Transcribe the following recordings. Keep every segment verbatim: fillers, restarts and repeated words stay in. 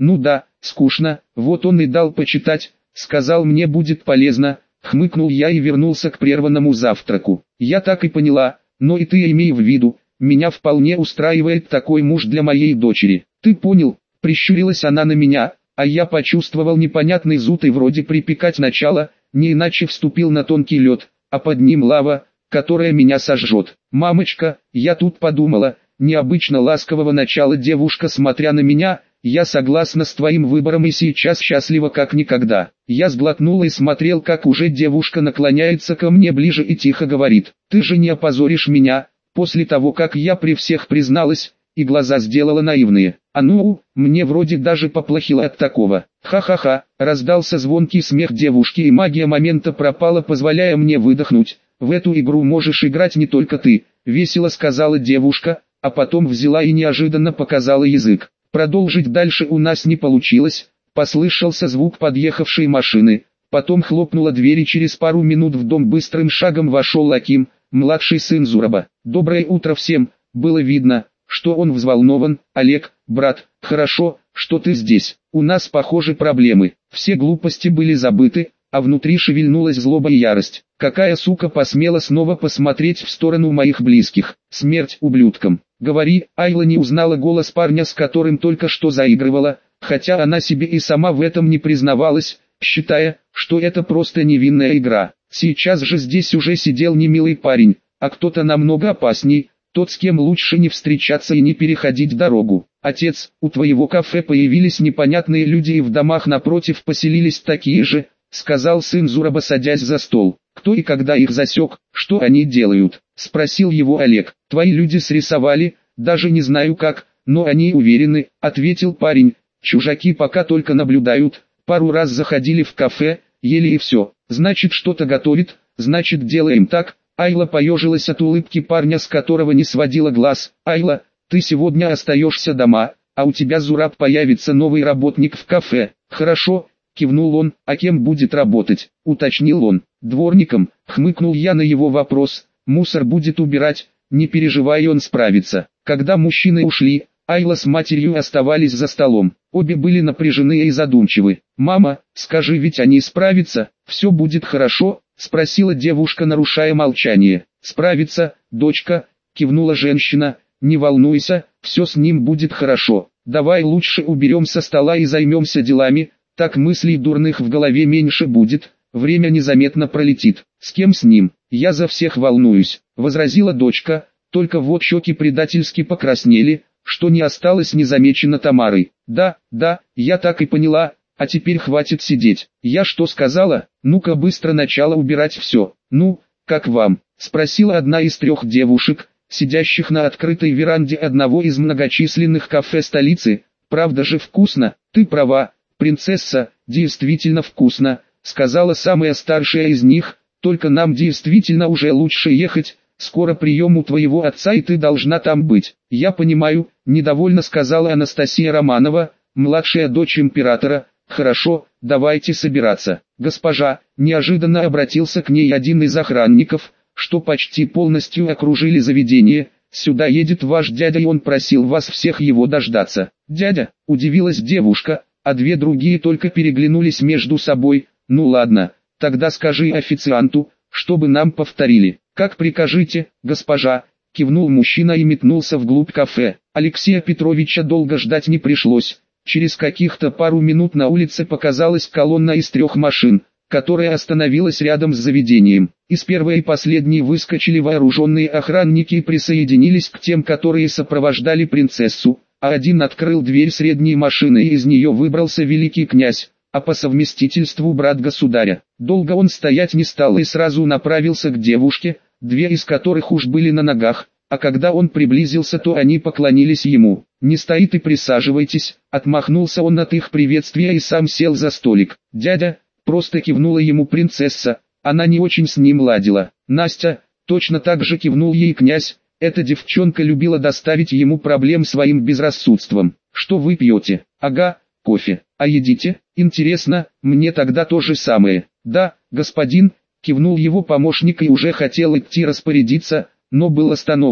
Ну да, скучно, вот он и дал почитать, сказал мне будет полезно, хмыкнул я и вернулся к прерванному завтраку. Я так и поняла, но и ты имей в виду, меня вполне устраивает такой муж для моей дочери. Ты понял, прищурилась она на меня, а я почувствовал непонятный зуд и вроде припекать начало, не иначе вступил на тонкий лед, а под ним лава, которая меня сожжет. Мамочка, я тут подумала, необычно ласкового начала девушка, смотря на меня, я согласна с твоим выбором и сейчас счастлива как никогда. Я сглотнул и смотрел, как уже девушка наклоняется ко мне ближе и тихо говорит: ты же не опозоришь меня, после того как я при всех призналась, и глаза сделала наивные. А ну, мне вроде даже поплохело от такого. Ха-ха-ха, раздался звонкий смех девушки, и магия момента пропала, позволяя мне выдохнуть. В эту игру можешь играть не только ты, весело сказала девушка, а потом взяла и неожиданно показала язык. Продолжить дальше у нас не получилось, послышался звук подъехавшей машины, потом хлопнула дверь и через пару минут в дом быстрым шагом вошел Аким, младший сын Зураба. Доброе утро всем, было видно, что он взволнован. Олег, брат, хорошо, что ты здесь, у нас похоже проблемы. Все глупости были забыты, а внутри шевельнулась злоба и ярость. Какая сука посмела снова посмотреть в сторону моих близких? Смерть ублюдкам. Говори, Айла не узнала голос парня, с которым только что заигрывала, хотя она себе и сама в этом не признавалась, считая, что это просто невинная игра. Сейчас же здесь уже сидел не милый парень, а кто-то намного опасней, тот, с кем лучше не встречаться и не переходить дорогу. Отец, у твоего кафе появились непонятные люди и в домах напротив поселились такие же, сказал сын Зураба, садясь за стол. Кто и когда их засек, что они делают? Спросил его Олег. Твои люди срисовали, даже не знаю как, но они уверены, ответил парень. Чужаки пока только наблюдают, пару раз заходили в кафе, ели и все. Значит, что-то готовит, значит, делаем так. Айла поежилась от улыбки парня, с которого не сводила глаз. Айла, ты сегодня остаешься дома, а у тебя, Зураб, появится новый работник в кафе. Хорошо, кивнул он. А кем будет работать? Уточнил он. Дворником, хмыкнул я на его вопрос. Мусор будет убирать, не переживай, он справится. Когда мужчины ушли, Айла с матерью оставались за столом. Обе были напряжены и задумчивы. «Мама, скажи, ведь они справятся, все будет хорошо?» — спросила девушка, нарушая молчание. «Справится, дочка», — кивнула женщина, — «не волнуйся, все с ним будет хорошо. Давай лучше уберем со стола и займемся делами, так мыслей дурных в голове меньше будет, время незаметно пролетит». «С кем с ним? Я за всех волнуюсь», — возразила дочка, только вот щеки предательски покраснели, что не осталось незамечено Тамарой. «Да, да, я так и поняла, а теперь хватит сидеть. Я что сказала? Ну-ка быстро начала убирать все. Ну, как вам?» — спросила одна из трех девушек, сидящих на открытой веранде одного из многочисленных кафе столицы. «Правда же вкусно?» «Ты права, принцесса, действительно вкусно», — сказала самая старшая из них, «только нам действительно уже лучше ехать. Скоро прием у твоего отца, и ты должна там быть». «Я понимаю», — недовольно сказала Анастасия Романова, младшая дочь императора. «Хорошо, давайте собираться». «Госпожа», — неожиданно обратился к ней один из охранников, что почти полностью окружили заведение, «сюда едет ваш дядя, и он просил вас всех его дождаться». «Дядя?» — удивилась девушка, а две другие только переглянулись между собой. «Ну ладно, тогда скажи официанту, чтобы нам повторили». «Как прикажете, госпожа», — кивнул мужчина и метнулся вглубь кафе. Алексея Петровича долго ждать не пришлось. Через каких-то пару минут на улице показалась колонна из трех машин, которая остановилась рядом с заведением. Из первой и последней выскочили вооруженные охранники и присоединились к тем, которые сопровождали принцессу, а один открыл дверь средней машины, и из нее выбрался великий князь, а по совместительству брат государя. Долго он стоять не стал и сразу направился к девушке, две из которых уж были на ногах, а когда он приблизился, то они поклонились ему. «Не стоит и присаживайтесь», — отмахнулся он от их приветствия и сам сел за столик. «Дядя», — просто кивнула ему принцесса, она не очень с ним ладила. «Настя», — точно так же кивнул ей князь, эта девчонка любила доставить ему проблем своим безрассудством. «Что вы пьете?» «Ага, кофе. А едите?» «Интересно, мне тогда то же самое». «Да, господин», — кивнул его помощник и уже хотел идти распорядиться, но был остановлен.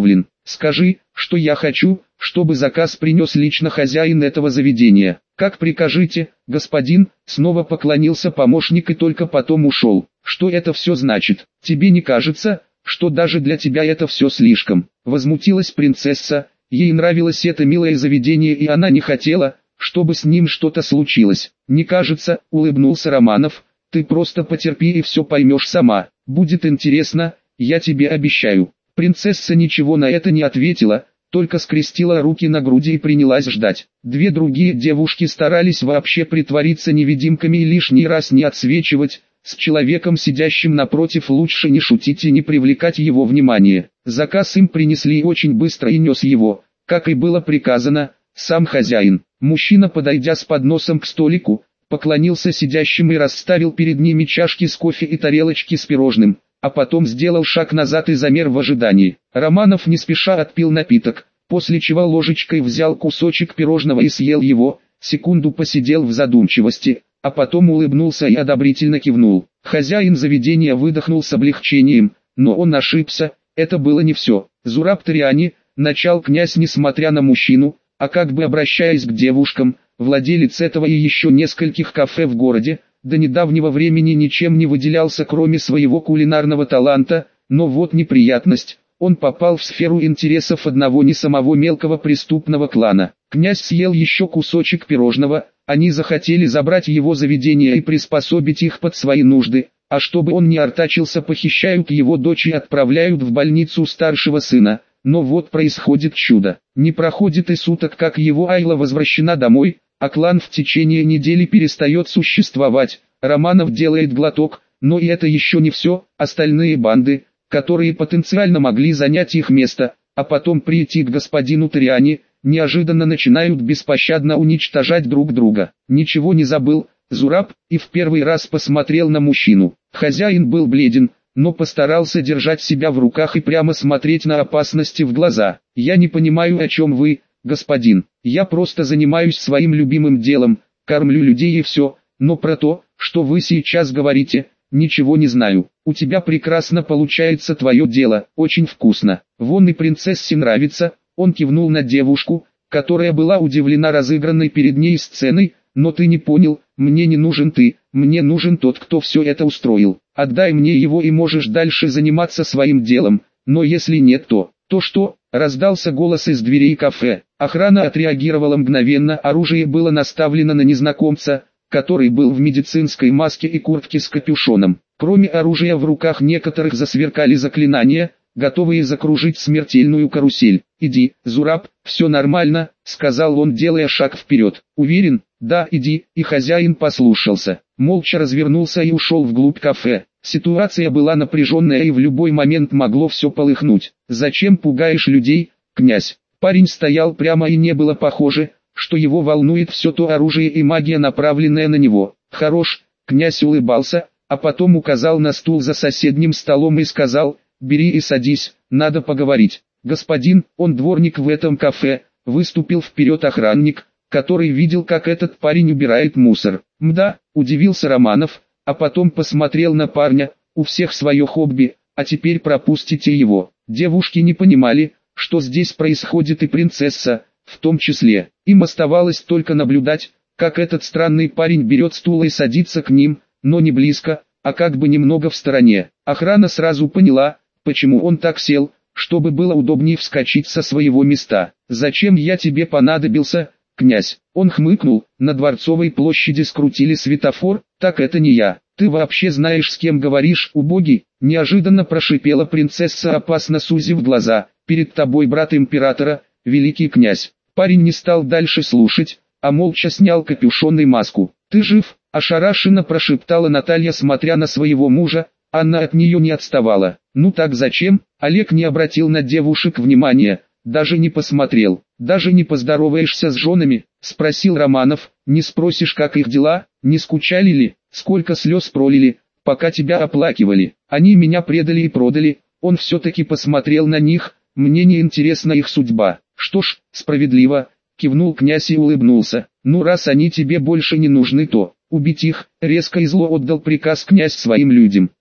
Скажи, что я хочу, чтобы заказ принес лично хозяин этого заведения. Как прикажете, господин, снова поклонился помощник и только потом ушел. Что это все значит? Тебе не кажется, что даже для тебя это все слишком? Возмутилась принцесса, ей нравилось это милое заведение и она не хотела, чтобы с ним что-то случилось. Не кажется, улыбнулся Романов, ты просто потерпи и все поймешь сама. Будет интересно, я тебе обещаю. Принцесса ничего на это не ответила, только скрестила руки на груди и принялась ждать. Две другие девушки старались вообще притвориться невидимками и лишний раз не отсвечивать. С человеком, сидящим напротив, лучше не шутить и не привлекать его внимание. Заказ им принесли очень быстро и нес его, как и было приказано, сам хозяин. Мужчина, подойдя с подносом к столику, поклонился сидящим и расставил перед ними чашки с кофе и тарелочки с пирожным, а потом сделал шаг назад и замер в ожидании. Романов не спеша отпил напиток, после чего ложечкой взял кусочек пирожного и съел его, секунду посидел в задумчивости, а потом улыбнулся и одобрительно кивнул. Хозяин заведения выдохнул с облегчением, но он ошибся, это было не все. Зураб Ториани, начал князь несмотря на мужчину, а как бы обращаясь к девушкам, владелец этого и еще нескольких кафе в городе, до недавнего времени ничем не выделялся кроме своего кулинарного таланта, но вот неприятность, он попал в сферу интересов одного не самого мелкого преступного клана. Князь съел еще кусочек пирожного, они захотели забрать его заведение и приспособить их под свои нужды, а чтобы он не артачился, похищают его дочь и отправляют в больницу старшего сына. Но вот происходит чудо. Не проходит и суток, как его Айла возвращена домой, а клан в течение недели перестает существовать. Романов делает глоток, но и это еще не все. Остальные банды, которые потенциально могли занять их место, а потом прийти к господину Ториани, неожиданно начинают беспощадно уничтожать друг друга. Ничего не забыл, Зураб, и в первый раз посмотрел на мужчину. Хозяин был бледен, но постарался держать себя в руках и прямо смотреть на опасности в глаза. «Я не понимаю, о чем вы, господин. Я просто занимаюсь своим любимым делом, кормлю людей и все, но про то, что вы сейчас говорите, ничего не знаю. У тебя прекрасно получается твое дело, очень вкусно. Вон и принцессе нравится». Он кивнул на девушку, которая была удивлена разыгранной перед ней сценой. «Но ты не понял, мне не нужен ты, мне нужен тот, кто все это устроил. Отдай мне его и можешь дальше заниматься своим делом, но если нет, то...» «То что?» — раздался голос из дверей кафе. Охрана отреагировала мгновенно, оружие было наставлено на незнакомца, который был в медицинской маске и куртке с капюшоном. Кроме оружия в руках некоторых засверкали заклинания, готовые закружить смертельную карусель. «Иди, Зураб, все нормально», — сказал он, делая шаг вперед. «Уверен?» «Да, иди», и хозяин послушался. Молча развернулся и ушел вглубь кафе. Ситуация была напряженная и в любой момент могло все полыхнуть. «Зачем пугаешь людей, князь?» Парень стоял прямо и не было похоже, что его волнует все то оружие и магия, направленная на него. «Хорош», князь улыбался, а потом указал на стул за соседним столом и сказал: «Бери и садись, надо поговорить». «Господин, он дворник в этом кафе», выступил вперед охранник, который видел, как этот парень убирает мусор. «Мда», удивился Романов, а потом посмотрел на парня, «у всех свое хобби, а теперь пропустите его». Девушки не понимали, что здесь происходит, и принцесса, в том числе. Им оставалось только наблюдать, как этот странный парень берет стул и садится к ним, но не близко, а как бы немного в стороне. Охрана сразу поняла, почему он так сел, чтобы было удобнее вскочить со своего места. «Зачем я тебе понадобился, князь?» Он хмыкнул. «На Дворцовой площади скрутили светофор, так это не я. Ты вообще знаешь, с кем говоришь, убогий?» Неожиданно прошипела принцесса, опасно сузив глаза. «Перед тобой брат императора, великий князь». Парень не стал дальше слушать, а молча снял капюшон и маску. «Ты жив?» – ошарашенно прошептала Наталья, смотря на своего мужа. Анна от нее не отставала. «Ну так зачем?» Олег не обратил на девушек внимания, даже не посмотрел. «Даже не поздороваешься с женами?» – спросил Романов. «Не спросишь, как их дела? Не скучали ли? Сколько слез пролили, пока тебя оплакивали? Они меня предали и продали». Он все-таки посмотрел на них. «Мне не интересна их судьба». «Что ж, справедливо», – кивнул князь и улыбнулся. «Ну раз они тебе больше не нужны, то убить их», – резко и зло отдал приказ князь своим людям.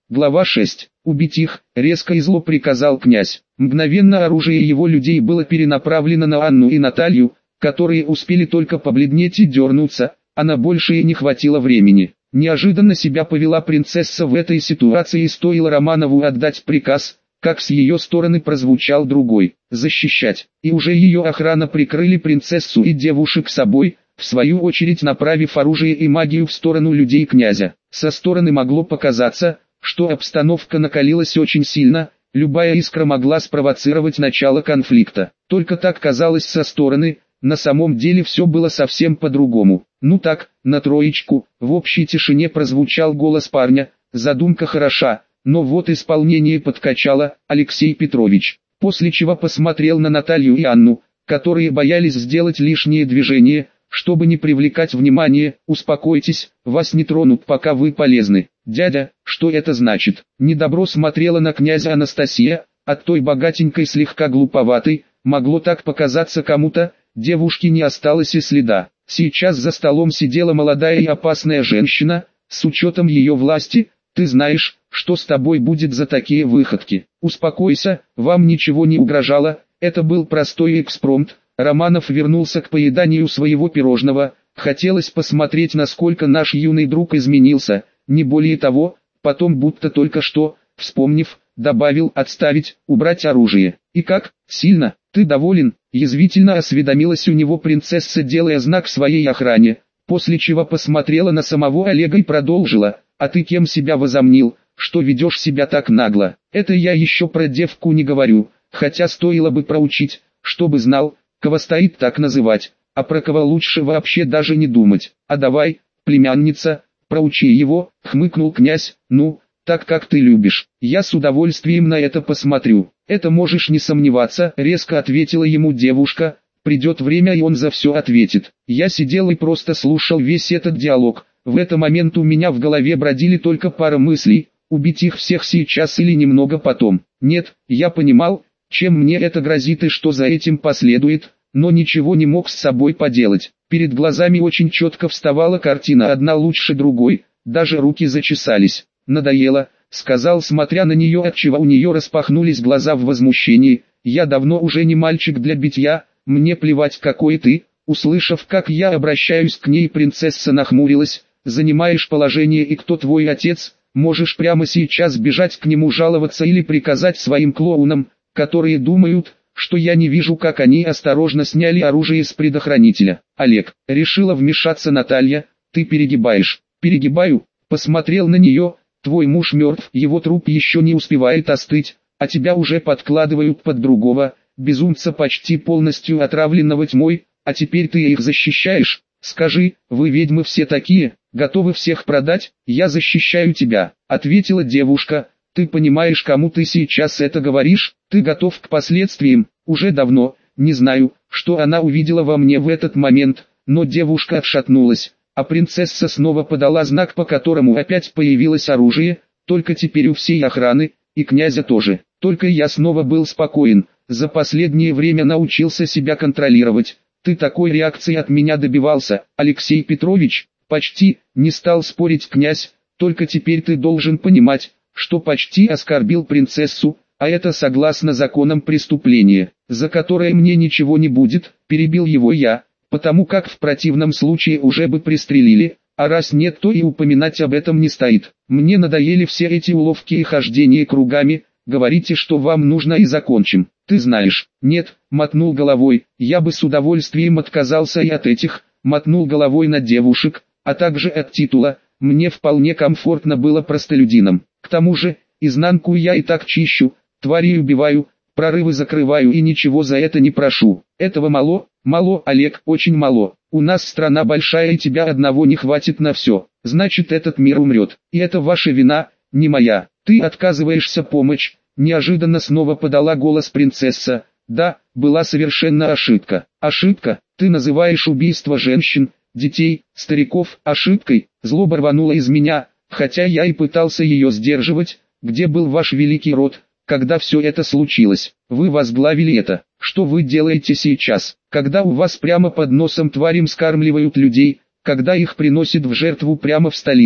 Глава шесть. Убить их, резко и зло приказал князь. Мгновенно оружие его людей было перенаправлено на Анну и Наталью, которые успели только побледнеть и дернуться, а на большее не хватило времени. Неожиданно себя повела принцесса в этой ситуации, и стоило Романову отдать приказ, как с ее стороны прозвучал другой – защищать. И уже ее охрана прикрыли принцессу и девушек собой, в свою очередь направив оружие и магию в сторону людей князя. Со стороны могло показаться, что обстановка накалилась очень сильно, любая искра могла спровоцировать начало конфликта. Только так казалось со стороны, на самом деле все было совсем по-другому. Ну так, на троечку, в общей тишине прозвучал голос парня, задумка хороша, но вот исполнение подкачало, Алексей Петрович. После чего посмотрел на Наталью и Анну, которые боялись сделать лишние движения, чтобы не привлекать внимание. Успокойтесь, вас не тронут, пока вы полезны. Дядя, что это значит? Недобро смотрела на князя Анастасия, от той богатенькой слегка глуповатой, могло так показаться кому-то, девушки не осталось и следа. Сейчас за столом сидела молодая и опасная женщина, с учетом ее власти, ты знаешь, что с тобой будет за такие выходки. Успокойся, вам ничего не угрожало, это был простой экспромт. Романов вернулся к поеданию своего пирожного, хотелось посмотреть, насколько наш юный друг изменился, не более того, потом будто только что, вспомнив, добавил отставить, убрать оружие. И как, сильно, ты доволен? Язвительно осведомилась у него принцесса, делая знак своей охране, после чего посмотрела на самого Олега и продолжила, а ты кем себя возомнил, что ведешь себя так нагло? Это я еще про девку не говорю, хотя стоило бы проучить, чтобы знал, кого стоит так называть, а про кого лучше вообще даже не думать. А давай, племянница, проучи его, хмыкнул князь, ну, так как ты любишь, я с удовольствием на это посмотрю. Это можешь не сомневаться, резко ответила ему девушка, придет время и он за все ответит. Я сидел и просто слушал весь этот диалог, в этот момент у меня в голове бродили только пара мыслей, убить их всех сейчас или немного потом. Нет, я понимал, чем мне это грозит и что за этим последует, но ничего не мог с собой поделать. Перед глазами очень четко вставала картина, одна лучше другой, даже руки зачесались. «Надоело», — сказал, смотря на нее, отчего у нее распахнулись глаза в возмущении. «Я давно уже не мальчик для битья, мне плевать, какой ты». Услышав, как я обращаюсь к ней, принцесса нахмурилась. «Занимаешь положение, и кто твой отец? Можешь прямо сейчас бежать к нему жаловаться или приказать своим клоунам, которые думают, что я не вижу, как они осторожно сняли оружие с предохранителя». «Олег», — решила вмешаться Наталья, — «ты перегибаешь». «Перегибаю?» — посмотрел на нее. «Твой муж мертв, его труп еще не успевает остыть, а тебя уже подкладывают под другого, безумца, почти полностью отравленного тьмой, а теперь ты их защищаешь? Скажи, вы ведьмы все такие, готовы всех продать?» «Я защищаю тебя», — ответила девушка. «Ты понимаешь, кому ты сейчас это говоришь? Ты готов к последствиям?» Уже давно, не знаю, что она увидела во мне в этот момент, но девушка отшатнулась, а принцесса снова подала знак, по которому опять появилось оружие, только теперь у всей охраны, и князя тоже. Только я снова был спокоен, за последнее время научился себя контролировать. «Ты такой реакции от меня добивался, Алексей Петрович?» «Почти», — не стал спорить князь, «только теперь ты должен понимать, что почти оскорбил принцессу, а это согласно законам преступление, за которое мне ничего не будет», — перебил его я, «потому как в противном случае уже бы пристрелили, а раз нет, то и упоминать об этом не стоит. Мне надоели все эти уловки и хождение кругами, говорите, что вам нужно, и закончим». «Ты знаешь». «Нет», — мотнул головой, «я бы с удовольствием отказался и от этих», — мотнул головой на девушек, «а также от титула, мне вполне комфортно было простолюдином. К тому же, изнанку я и так чищу, тварей убиваю, прорывы закрываю и ничего за это не прошу. Этого мало?» «Мало, Олег, очень мало. У нас страна большая и тебя одного не хватит на все. Значит, этот мир умрет. И это ваша вина, не моя. Ты отказываешься помочь». Неожиданно снова подала голос принцесса. «Да, была совершенно ошибка». «Ошибка? Ты называешь убийство женщин, детей, стариков ошибкой?» Злоба рванула из меня, хотя я и пытался ее сдерживать. «Где был ваш великий род, когда все это случилось? Вы возглавили это. Что вы делаете сейчас, когда у вас прямо под носом тварям скармливают людей, когда их приносят в жертву прямо в столице?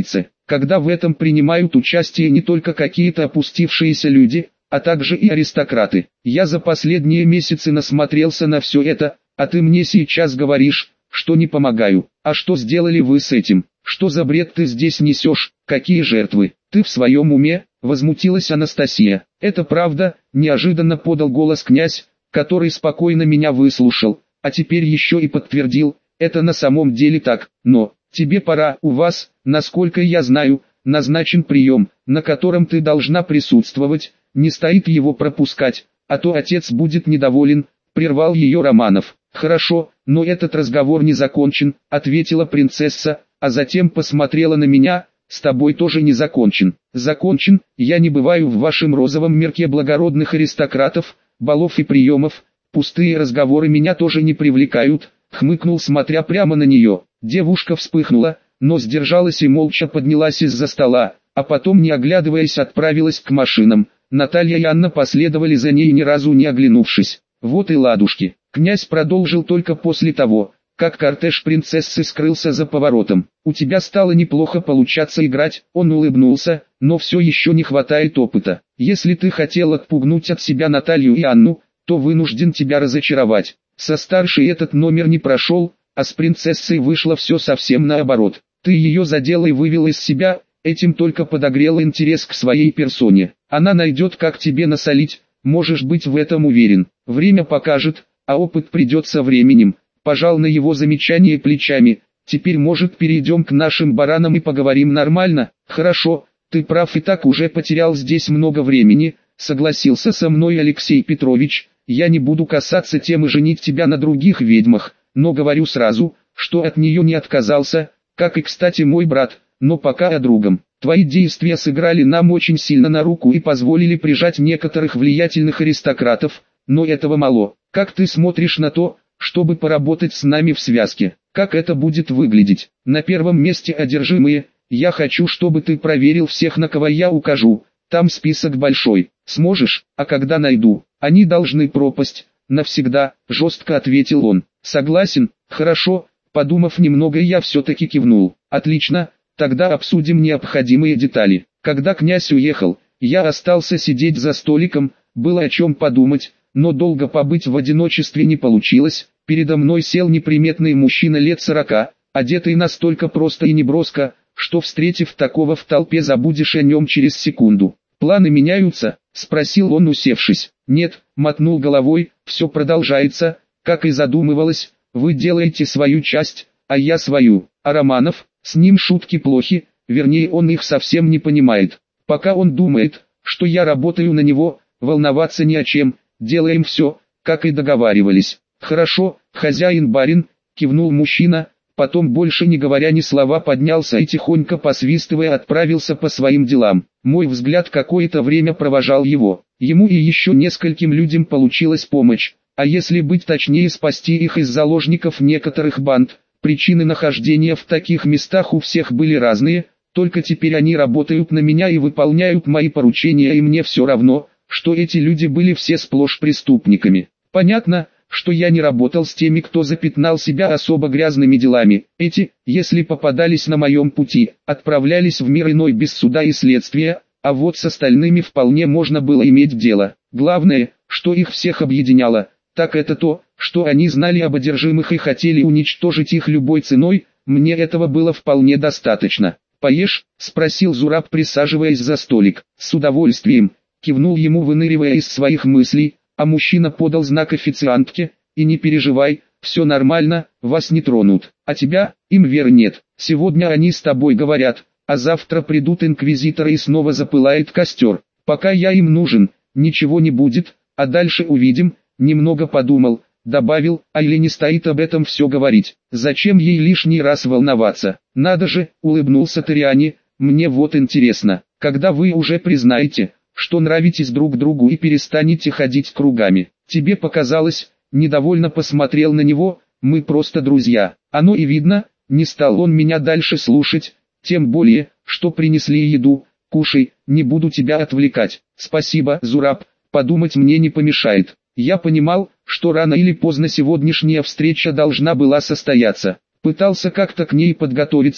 когда в этом принимают участие не только какие-то опустившиеся люди, а также и аристократы. Я за последние месяцы насмотрелся на все это, а ты мне сейчас говоришь, что не помогаю. А что сделали вы с этим? Что за бред ты здесь несешь? Какие жертвы? Ты в своем уме? Возмутилась Анастасия. Это правда, неожиданно подал голос князь, который спокойно меня выслушал, а теперь еще и подтвердил, это на самом деле так, но, тебе пора, у вас, насколько я знаю, назначен прием, на котором ты должна присутствовать, не стоит его пропускать, а то отец будет недоволен, прервал ее Романов. Хорошо, но этот разговор не закончен, ответила принцесса, а затем посмотрела на меня, с тобой тоже не закончен. Закончен, я не бываю в вашем розовом мирке благородных аристократов, балов и приемов, пустые разговоры меня тоже не привлекают, хмыкнул, смотря прямо на нее. Девушка вспыхнула, но сдержалась и молча поднялась из-за стола, а потом, не оглядываясь, отправилась к машинам. Наталья и Анна последовали за ней, ни разу не оглянувшись. Вот и ладушки. Князь продолжил только после того, как кортеж принцессы скрылся за поворотом. У тебя стало неплохо получаться играть, он улыбнулся, но все еще не хватает опыта. Если ты хотел отпугнуть от себя Наталью и Анну, то вынужден тебя разочаровать. Со старшей этот номер не прошел, а с принцессой вышло все совсем наоборот. Ты ее задела и вывел из себя, этим только подогрел интерес к своей персоне. Она найдет, как тебе насолить, можешь быть в этом уверен. Время покажет, а опыт придет со временем. Пожал на его замечание плечами. Теперь, может, перейдем к нашим баранам и поговорим нормально? Хорошо, ты прав, и так уже потерял здесь много времени, согласился со мной Алексей Петрович. Я не буду касаться темы женить тебя на других ведьмах, но говорю сразу, что от нее не отказался, как и, кстати, мой брат, но пока о другом. Твои действия сыграли нам очень сильно на руку и позволили прижать некоторых влиятельных аристократов, но этого мало. Как ты смотришь на то, чтобы поработать с нами в связке? Как это будет выглядеть? На первом месте одержимые. Я хочу, чтобы ты проверил всех, на кого я укажу. Там список большой. Сможешь? А когда найду? Они должны пропасть. Навсегда, жестко ответил он. Согласен? Хорошо. Подумав немного, я все-таки кивнул. Отлично, тогда обсудим необходимые детали. Когда князь уехал, я остался сидеть за столиком, было о чем подумать, но долго побыть в одиночестве не получилось. Передо мной сел неприметный мужчина лет сорока, одетый настолько просто и неброско, что, встретив такого в толпе, забудешь о нем через секунду. «Планы меняются?» – спросил он, усевшись. «Нет», – мотнул головой, – «все продолжается, как и задумывалось, вы делаете свою часть, а я свою». А Романов, с ним шутки плохи, вернее, он их совсем не понимает. Пока он думает, что я работаю на него, волноваться не о чем, делаем все, как и договаривались. «Хорошо, хозяин-барин», – кивнул мужчина, потом, больше не говоря ни слова, поднялся и, тихонько посвистывая, отправился по своим делам. Мой взгляд какое-то время провожал его. Ему и еще нескольким людям получилась помощь, а если быть точнее, спасти их из заложников некоторых банд. Причины нахождения в таких местах у всех были разные, только теперь они работают на меня и выполняют мои поручения, и мне все равно, что эти люди были все сплошь преступниками. Понятно, что я не работал с теми, кто запятнал себя особо грязными делами. Эти, если попадались на моем пути, отправлялись в мир иной без суда и следствия, а вот с остальными вполне можно было иметь дело. Главное, что их всех объединяло, так это то, что они знали об одержимых и хотели уничтожить их любой ценой. Мне этого было вполне достаточно. «Поешь?» – спросил Зураб, присаживаясь за столик. «С удовольствием», – кивнул ему, выныривая из своих мыслей. А мужчина подал знак официантке: «И не переживай, все нормально, вас не тронут, а тебя, им веры нет. Сегодня они с тобой говорят, а завтра придут инквизиторы и снова запылает костер. Пока я им нужен, ничего не будет, а дальше увидим». Немного подумал, добавил: «А или не стоит об этом все говорить? Зачем ей лишний раз волноваться?» «Надо же», — улыбнулся Ториани, — «мне вот интересно, когда вы уже признаете, что нравитесь друг другу и перестанете ходить кругами?» «Тебе показалось?» — недовольно посмотрел на него. «Мы просто друзья». «Оно и видно». Не стал он меня дальше слушать, тем более, что принесли еду. «Кушай, не буду тебя отвлекать». «Спасибо, Зураб, подумать мне не помешает». Я понимал, что рано или поздно сегодняшняя встреча должна была состояться. Пытался как-то к ней подготовиться,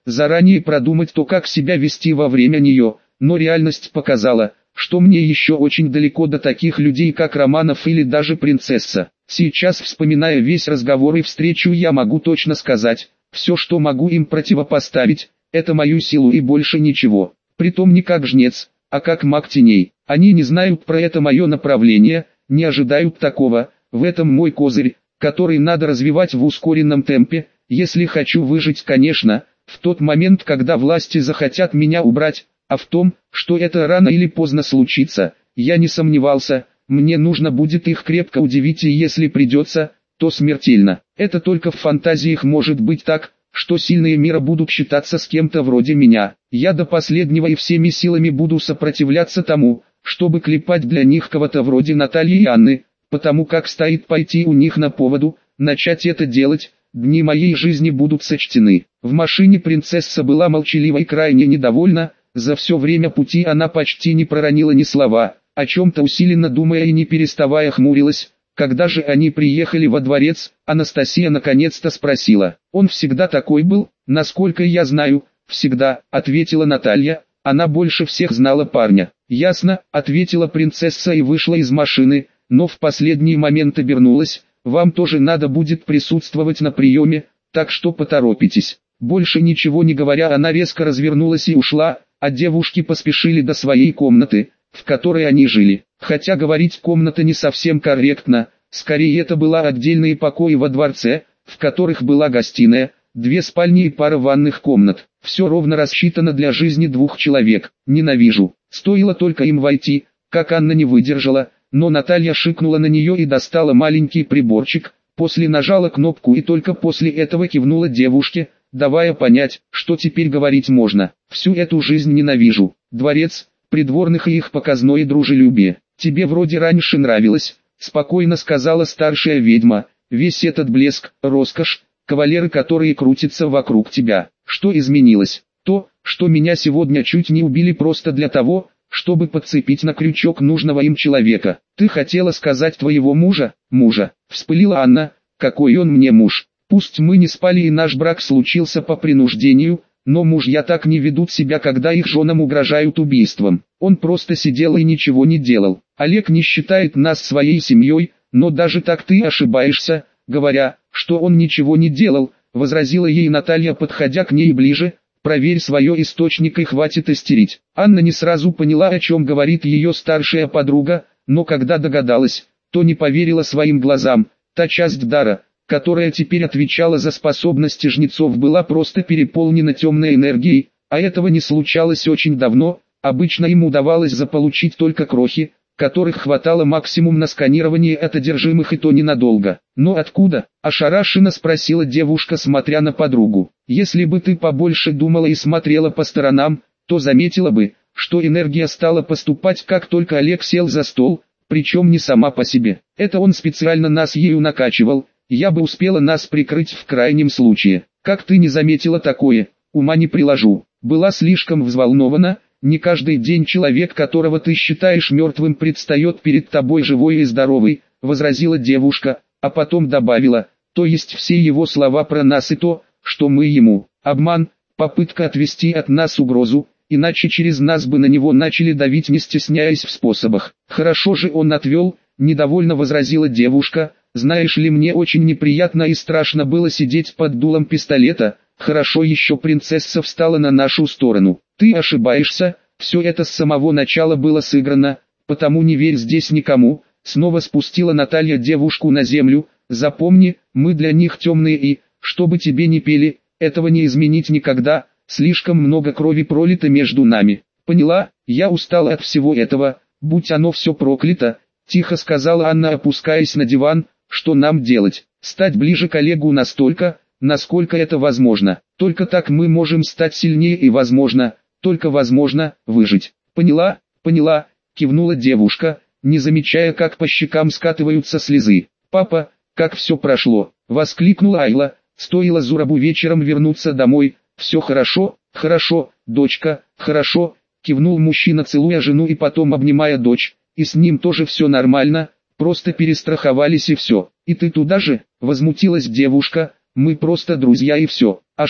заранее продумать то, как себя вести во время нее, но реальность показала, что мне еще очень далеко до таких людей, как Романов или даже принцесса. Сейчас, вспоминая весь разговор и встречу, я могу точно сказать, все, что могу им противопоставить, это мою силу и больше ничего. Притом не как жнец, а как маг теней. Они не знают про это мое направление, не ожидают такого. В этом мой козырь, который надо развивать в ускоренном темпе, если хочу выжить, конечно, в тот момент, когда власти захотят меня убрать. А в том, что это рано или поздно случится, я не сомневался. Мне нужно будет их крепко удивить, и если придется, то смертельно. Это только в фантазиях может быть так, что сильные мира будут считаться с кем-то вроде меня. Я до последнего и всеми силами буду сопротивляться тому, чтобы клепать для них кого-то вроде Натальи и Анны, потому как стоит пойти у них на поводу, начать это делать, дни моей жизни будут сочтены. В машине принцесса была молчалива и крайне недовольна. За все время пути она почти не проронила ни слова, о чем-то усиленно думая и не переставая хмурилась. Когда же они приехали во дворец, Анастасия наконец-то спросила: «Он всегда такой был?» «Насколько я знаю, всегда», — ответила Наталья. Она больше всех знала парня. «Ясно», — ответила принцесса и вышла из машины, но в последний момент обернулась. «Вам тоже надо будет присутствовать на приеме, так что поторопитесь». Больше ничего не говоря, она резко развернулась и ушла, а девушки поспешили до своей комнаты, в которой они жили. Хотя говорить комната не совсем корректно, скорее это была отдельные покои во дворце, в которых была гостиная, две спальни и пара ванных комнат. Все ровно рассчитано для жизни двух человек. Ненавижу. Стоило только им войти, как Анна не выдержала, но Наталья шикнула на нее и достала маленький приборчик, после нажала кнопку и только после этого кивнула девушке, давая понять, что теперь говорить можно. Всю эту жизнь ненавижу. Дворец, придворных и их показное дружелюбие. Тебе вроде раньше нравилось, спокойно сказала старшая ведьма. Весь этот блеск, роскошь, кавалеры, которые крутятся вокруг тебя. Что изменилось? То, что меня сегодня чуть не убили просто для того, чтобы подцепить на крючок нужного им человека. Ты хотела сказать твоего мужа? Мужа. Вспылила Анна. Какой он мне муж? Пусть мы не спали и наш брак случился по принуждению, но мужья так не ведут себя, когда их женам угрожают убийством. Он просто сидел и ничего не делал. Олег не считает нас своей семьей, но даже так ты ошибаешься, говоря, что он ничего не делал, возразила ей Наталья, подходя к ней ближе. Проверь свое источник и хватит истерить. Анна не сразу поняла, о чем говорит ее старшая подруга, но когда догадалась, то не поверила своим глазам. Та часть дара, которая теперь отвечала за способности жнецов, была просто переполнена темной энергией, а этого не случалось очень давно. Обычно им удавалось заполучить только крохи, которых хватало максимум на сканирование от одержимых, и то ненадолго. «Но откуда?» – ошарашенно спросила девушка, смотря на подругу. «Если бы ты побольше думала и смотрела по сторонам, то заметила бы, что энергия стала поступать, как только Олег сел за стол, причем не сама по себе. Это он специально нас ею накачивал, я бы успела нас прикрыть в крайнем случае. Как ты не заметила такое? Ума не приложу. Была слишком взволнована. Не каждый день человек, которого ты считаешь мертвым, предстает перед тобой живой и здоровый», — возразила девушка, а потом добавила: «то есть все его слова про нас и то, что мы ему. Обман, попытка отвести от нас угрозу, иначе через нас бы на него начали давить, не стесняясь в способах». «Хорошо же он отвел», — недовольно возразила девушка. «Знаешь ли, мне очень неприятно и страшно было сидеть под дулом пистолета. Хорошо еще принцесса встала на нашу сторону». «Ты ошибаешься, все это с самого начала было сыграно, потому не верь здесь никому», — снова спустила Наталья девушку на землю. «Запомни, мы для них темные и, чтобы тебе не пели, этого не изменить никогда, слишком много крови пролито между нами». «Поняла, я устала от всего этого, будь оно все проклято», — тихо сказала Анна, опускаясь на диван. «Что нам делать? Стать ближе к Олегу настолько, насколько это возможно. Только так мы можем стать сильнее и, возможно, только возможно, выжить». «Поняла, поняла», — кивнула девушка, не замечая, как по щекам скатываются слезы. «Папа, как все прошло?» — воскликнула Айла. «Стоило Зурабу вечером вернуться домой». «Все хорошо, хорошо, дочка, хорошо», — кивнул мужчина, целуя жену и потом обнимая дочь. «И с ним тоже все нормально, просто перестраховались и все». «И ты туда же?» — возмутилась девушка. «Мы просто друзья и все». «А что,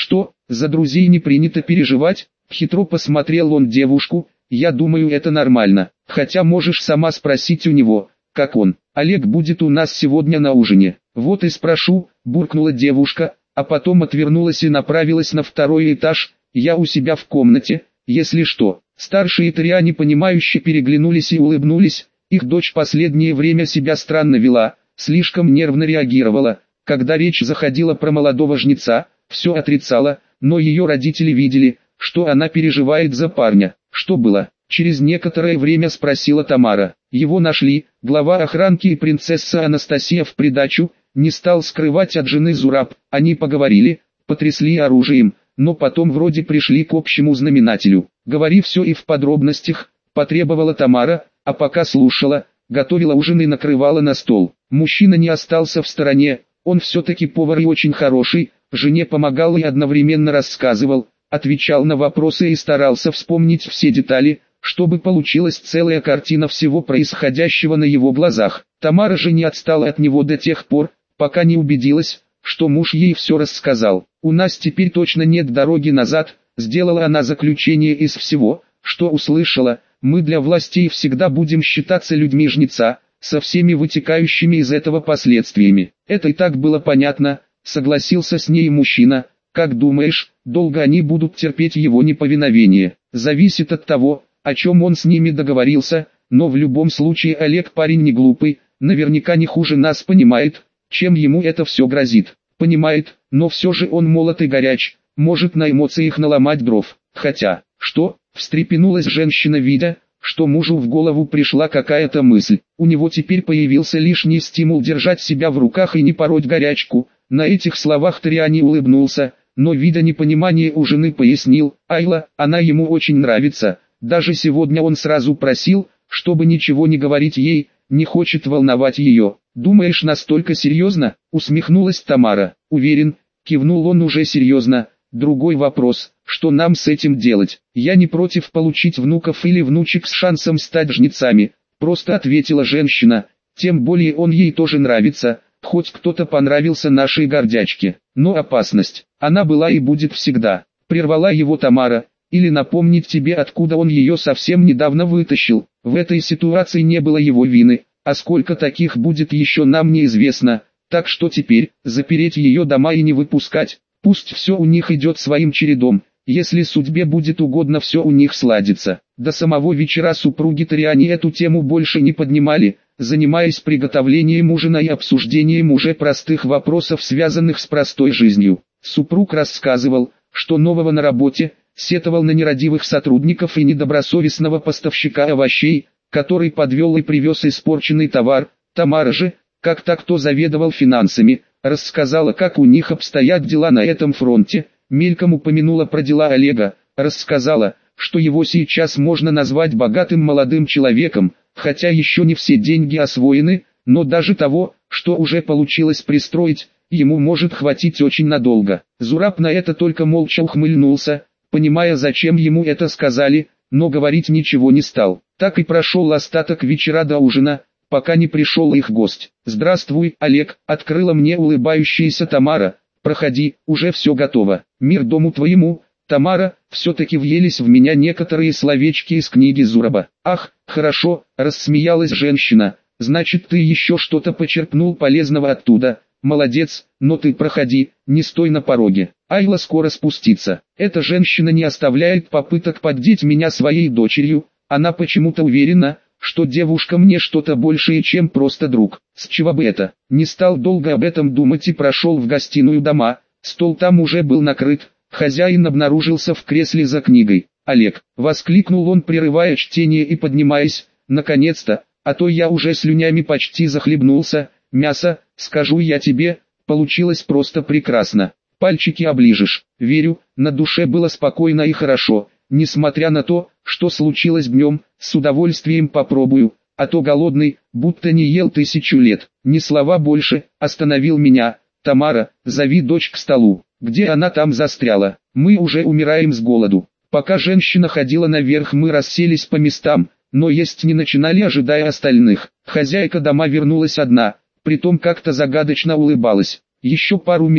за друзей не принято переживать. Хитро посмотрел он девушку. Я думаю, это нормально, хотя можешь сама спросить у него, как он. Олег будет у нас сегодня на ужине. Вот и спрошу, буркнула девушка, а потом отвернулась и направилась на второй этаж. Я у себя в комнате, если что. Старшие Ториане понимающе переглянулись и улыбнулись. Их дочь последнее время себя странно вела, слишком нервно реагировала. Когда речь заходила про молодого жнеца, все отрицала, но ее родители видели, что она переживает за парня. Что было? Через некоторое время спросила Тамара. Его нашли. Глава охранки и принцесса Анастасия в придачу. Не стал скрывать от жены Зураб. Они поговорили, потрясли оружием, но потом вроде пришли к общему знаменателю. Говори все и в подробностях, потребовала Тамара, а пока слушала, готовила ужин и накрывала на стол. Мужчина не остался в стороне, он все-таки повар и очень хороший, жене помогал и одновременно рассказывал, отвечал на вопросы и старался вспомнить все детали, чтобы получилась целая картина всего происходящего на его глазах. Тамара же не отстала от него до тех пор, пока не убедилась, что муж ей все рассказал. «У нас теперь точно нет дороги назад», сделала она заключение из всего, что услышала. «Мы для властей всегда будем считаться людьми жнеца, со всеми вытекающими из этого последствиями». Это и так было понятно, согласился с ней мужчина. «Как думаешь, долго они будут терпеть его неповиновение?» «Зависит от того, о чем он с ними договорился, но в любом случае Олег парень не глупый, наверняка не хуже нас понимает, чем ему это все грозит». «Понимает, но все же он молод и горяч, может на эмоциях наломать дров». «Хотя, что?» – встрепенулась женщина, видя, что мужу в голову пришла какая-то мысль. У него теперь появился лишний стимул держать себя в руках и не пороть горячку. На этих словах Ториане улыбнулся, но видя непонимание у жены пояснил: «Айла, она ему очень нравится, даже сегодня он сразу просил, чтобы ничего не говорить ей, не хочет волновать ее». «Думаешь, настолько серьезно?» — усмехнулась Тамара. «Уверен», — кивнул он уже серьезно. «Другой вопрос, что нам с этим делать? Я не против получить внуков или внучек с шансом стать жнецами», — просто ответила женщина. «Тем более он ей тоже нравится, хоть кто-то понравился нашей гордячке. Но опасность, она была и будет всегда», — прервала его Тамара. «Или напомнить тебе, откуда он ее совсем недавно вытащил. В этой ситуации не было его вины, а сколько таких будет еще нам неизвестно, так что теперь, запереть ее дома и не выпускать, пусть все у них идет своим чередом, если судьбе будет угодно, все у них сладится». До самого вечера супруги Ториане эту тему больше не поднимали, занимаясь приготовлением ужина и обсуждением уже простых вопросов, связанных с простой жизнью. Супруг рассказывал, что нового на работе, сетовал на нерадивых сотрудников и недобросовестного поставщика овощей, который подвел и привез испорченный товар. Тамара же, как так кто заведовал финансами, рассказала, как у них обстоят дела на этом фронте, мельком упомянула про дела Олега, рассказала, что его сейчас можно назвать богатым молодым человеком, хотя еще не все деньги освоены, но даже того, что уже получилось пристроить, ему может хватить очень надолго. Зураб на это только молча ухмыльнулся, понимая, зачем ему это сказали, но говорить ничего не стал. Так и прошел остаток вечера до ужина, пока не пришел их гость. «Здравствуй, Олег», — открыла мне улыбающаяся Тамара. «Проходи, уже все готово. Мир дому твоему». Тамара, все-таки въелись в меня некоторые словечки из книги Зураба. «Ах, хорошо», — рассмеялась женщина. «Значит, ты еще что-то почерпнул полезного оттуда. Молодец, но ты проходи, не стой на пороге. Айла скоро спустится». Эта женщина не оставляет попыток поддеть меня своей дочерью. Она почему-то уверена, что девушка мне что-то большее, чем просто друг. С чего бы это? Не стал долго об этом думать и прошел в гостиную дома. Стол там уже был накрыт. Хозяин обнаружился в кресле за книгой. «Олег!» — воскликнул он, прерывая чтение и поднимаясь. «Наконец-то, а то я уже слюнями почти захлебнулся. Мясо, скажу я тебе, получилось просто прекрасно. Пальчики оближешь». Верю, на душе было спокойно и хорошо. Несмотря на то, что случилось днем, с удовольствием попробую, а то голодный, будто не ел тысячу лет. Ни слова больше, остановил меня. «Тамара, зови дочь к столу». «Где она там застряла? Мы уже умираем с голоду». Пока женщина ходила наверх, мы расселись по местам, но есть не начинали, ожидая остальных. Хозяйка дома вернулась одна, притом как-то загадочно улыбалась. Еще пару минут,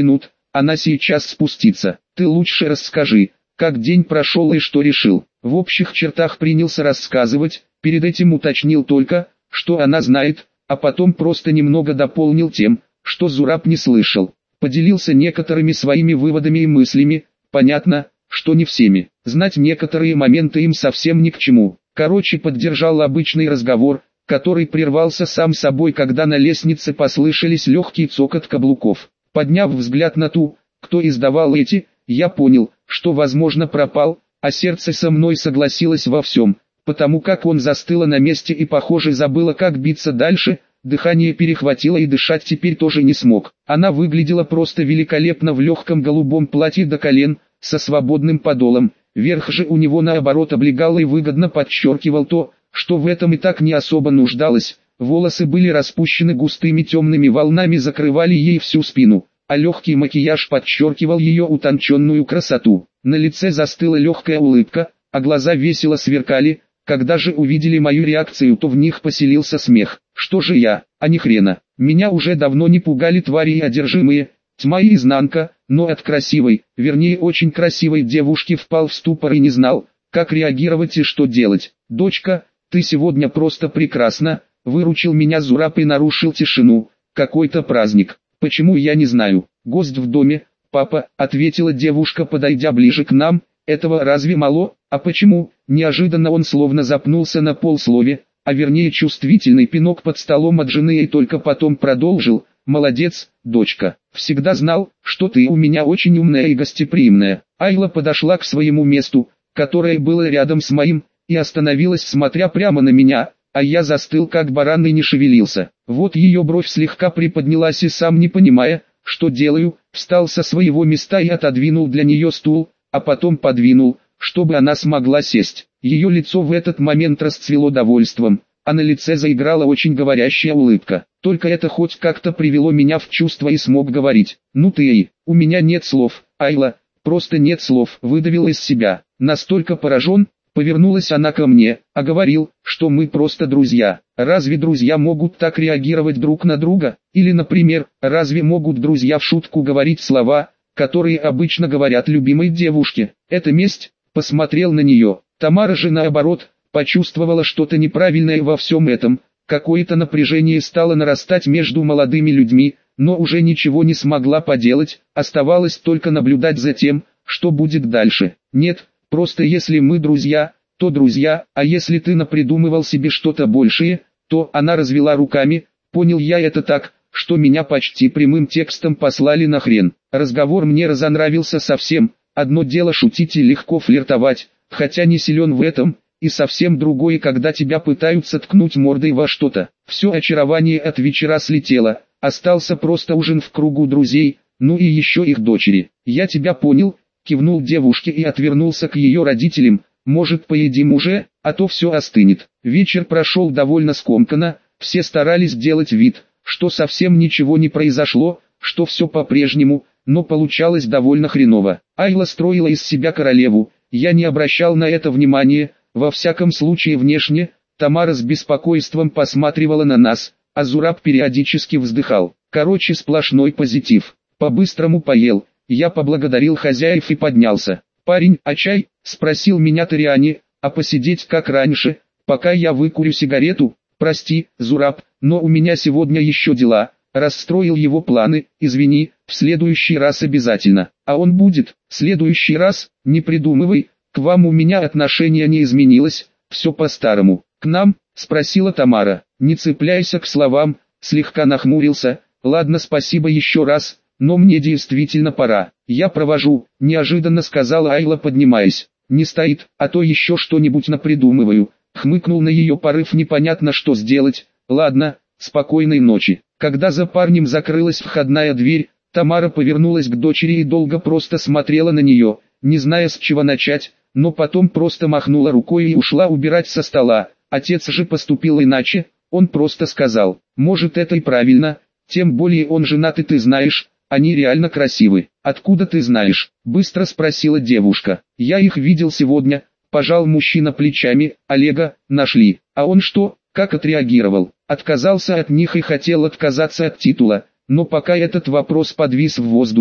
она сейчас спустится. Ты лучше расскажи, как день прошел и что решил. В общих чертах принялся рассказывать, перед этим уточнил только, что она знает, а потом просто немного дополнил тем, что Зураб не слышал. Поделился некоторыми своими выводами и мыслями, понятно, что не всеми. Знать некоторые моменты им совсем ни к чему. Короче, поддержал обычный разговор, который прервался сам собой, когда на лестнице послышались легкий цокот каблуков. Подняв взгляд на ту, кто издавал эти, я понял, что возможно пропал, а сердце со мной согласилось во всем, потому как он застыло на месте и похоже забыло, как биться дальше. Дыхание перехватило и дышать теперь тоже не смог. Она выглядела просто великолепно в легком голубом платье до колен, со свободным подолом. Верх же у него наоборот облегал и выгодно подчеркивал то, что в этом и так не особо нуждалось. Волосы были распущены густыми темными волнами, закрывали ей всю спину, а легкий макияж подчеркивал ее утонченную красоту. На лице застыла легкая улыбка, а глаза весело сверкали. Когда же увидели мою реакцию, то в них поселился смех. Что же я, а ни хрена. Меня уже давно не пугали твари и одержимые, тьма и изнанка, но от красивой, вернее очень красивой девушки впал в ступор и не знал, как реагировать и что делать. «Дочка, ты сегодня просто прекрасна», — выручил меня Зураб и нарушил тишину. «Какой-то праздник. Почему, я не знаю. Гость в доме, папа», — ответила девушка, подойдя ближе к нам. «Этого разве мало? А почему?» Неожиданно он словно запнулся на полслове, а вернее чувствительный пинок под столом от жены, и только потом продолжил. «Молодец, дочка. Всегда знал, что ты у меня очень умная и гостеприимная». Айла подошла к своему месту, которое было рядом с моим, и остановилась, смотря прямо на меня, а я застыл как баран и не шевелился. Вот ее бровь слегка приподнялась, и сам не понимая, что делаю, встал со своего места и отодвинул для нее стул, а потом подвинул, чтобы она смогла сесть. Ее лицо в этот момент расцвело довольством, а на лице заиграла очень говорящая улыбка. Только это хоть как-то привело меня в чувство и смог говорить. «Ну ты и, у меня нет слов, Айла, просто нет слов», выдавил из себя. Настолько поражен, повернулась она ко мне, а говорил, что мы просто друзья. Разве друзья могут так реагировать друг на друга? Или, например, разве могут друзья в шутку говорить слова, которые обычно говорят любимой девушке? Это месть? Посмотрел на нее. Тамара же наоборот, почувствовала что-то неправильное во всем этом. Какое-то напряжение стало нарастать между молодыми людьми, но уже ничего не смогла поделать, оставалось только наблюдать за тем, что будет дальше. Нет, просто если мы друзья, то друзья, а если ты напридумывал себе что-то большее, то она развела руками. Понял я это так, что меня почти прямым текстом послали на хрен. Разговор мне разонравился совсем. Одно дело шутить и легко флиртовать, хотя не силен в этом, и совсем другое, когда тебя пытаются ткнуть мордой во что-то. Все очарование от вечера слетело, остался просто ужин в кругу друзей, ну и еще их дочери. «Я тебя понял», кивнул девушке и отвернулся к ее родителям. «Может, поедим уже, а то все остынет». Вечер прошел довольно скомканно, все старались делать вид, что совсем ничего не произошло, что все по-прежнему, но получалось довольно хреново. Айла строила из себя королеву, я не обращал на это внимания, во всяком случае внешне. Тамара с беспокойством посматривала на нас, а Зураб периодически вздыхал. Короче, сплошной позитив. По-быстрому поел, я поблагодарил хозяев и поднялся. «Парень, а чай?» — спросил меня Ториани, «а посидеть как раньше, пока я выкурю сигарету?» «Прости, Зураб, но у меня сегодня еще дела». Расстроил его планы. «Извини, в следующий раз обязательно». «А он будет, в следующий раз, не придумывай, к вам у меня отношение не изменилось, все по-старому». «К нам?» — спросила Тамара. «Не цепляйся к словам», слегка нахмурился. «Ладно, спасибо еще раз, но мне действительно пора. Я провожу», неожиданно сказала Айла, поднимаясь. «Не стоит, а то еще что-нибудь напридумываю». Хмыкнул на ее порыв непонятно что сделать. «Ладно, спокойной ночи». Когда за парнем закрылась входная дверь, Тамара повернулась к дочери и долго просто смотрела на нее, не зная с чего начать, но потом просто махнула рукой и ушла убирать со стола. Отец же поступил иначе, он просто сказал: «Может, это и правильно, тем более он женат и ты знаешь, они реально красивы». «Откуда ты знаешь?» — быстро спросила девушка. «Я их видел сегодня», — пожал мужчина плечами. «Олега нашли». «А он что, как отреагировал?» «Отказался от них и хотел отказаться от титула, но пока этот вопрос подвис в воздухе,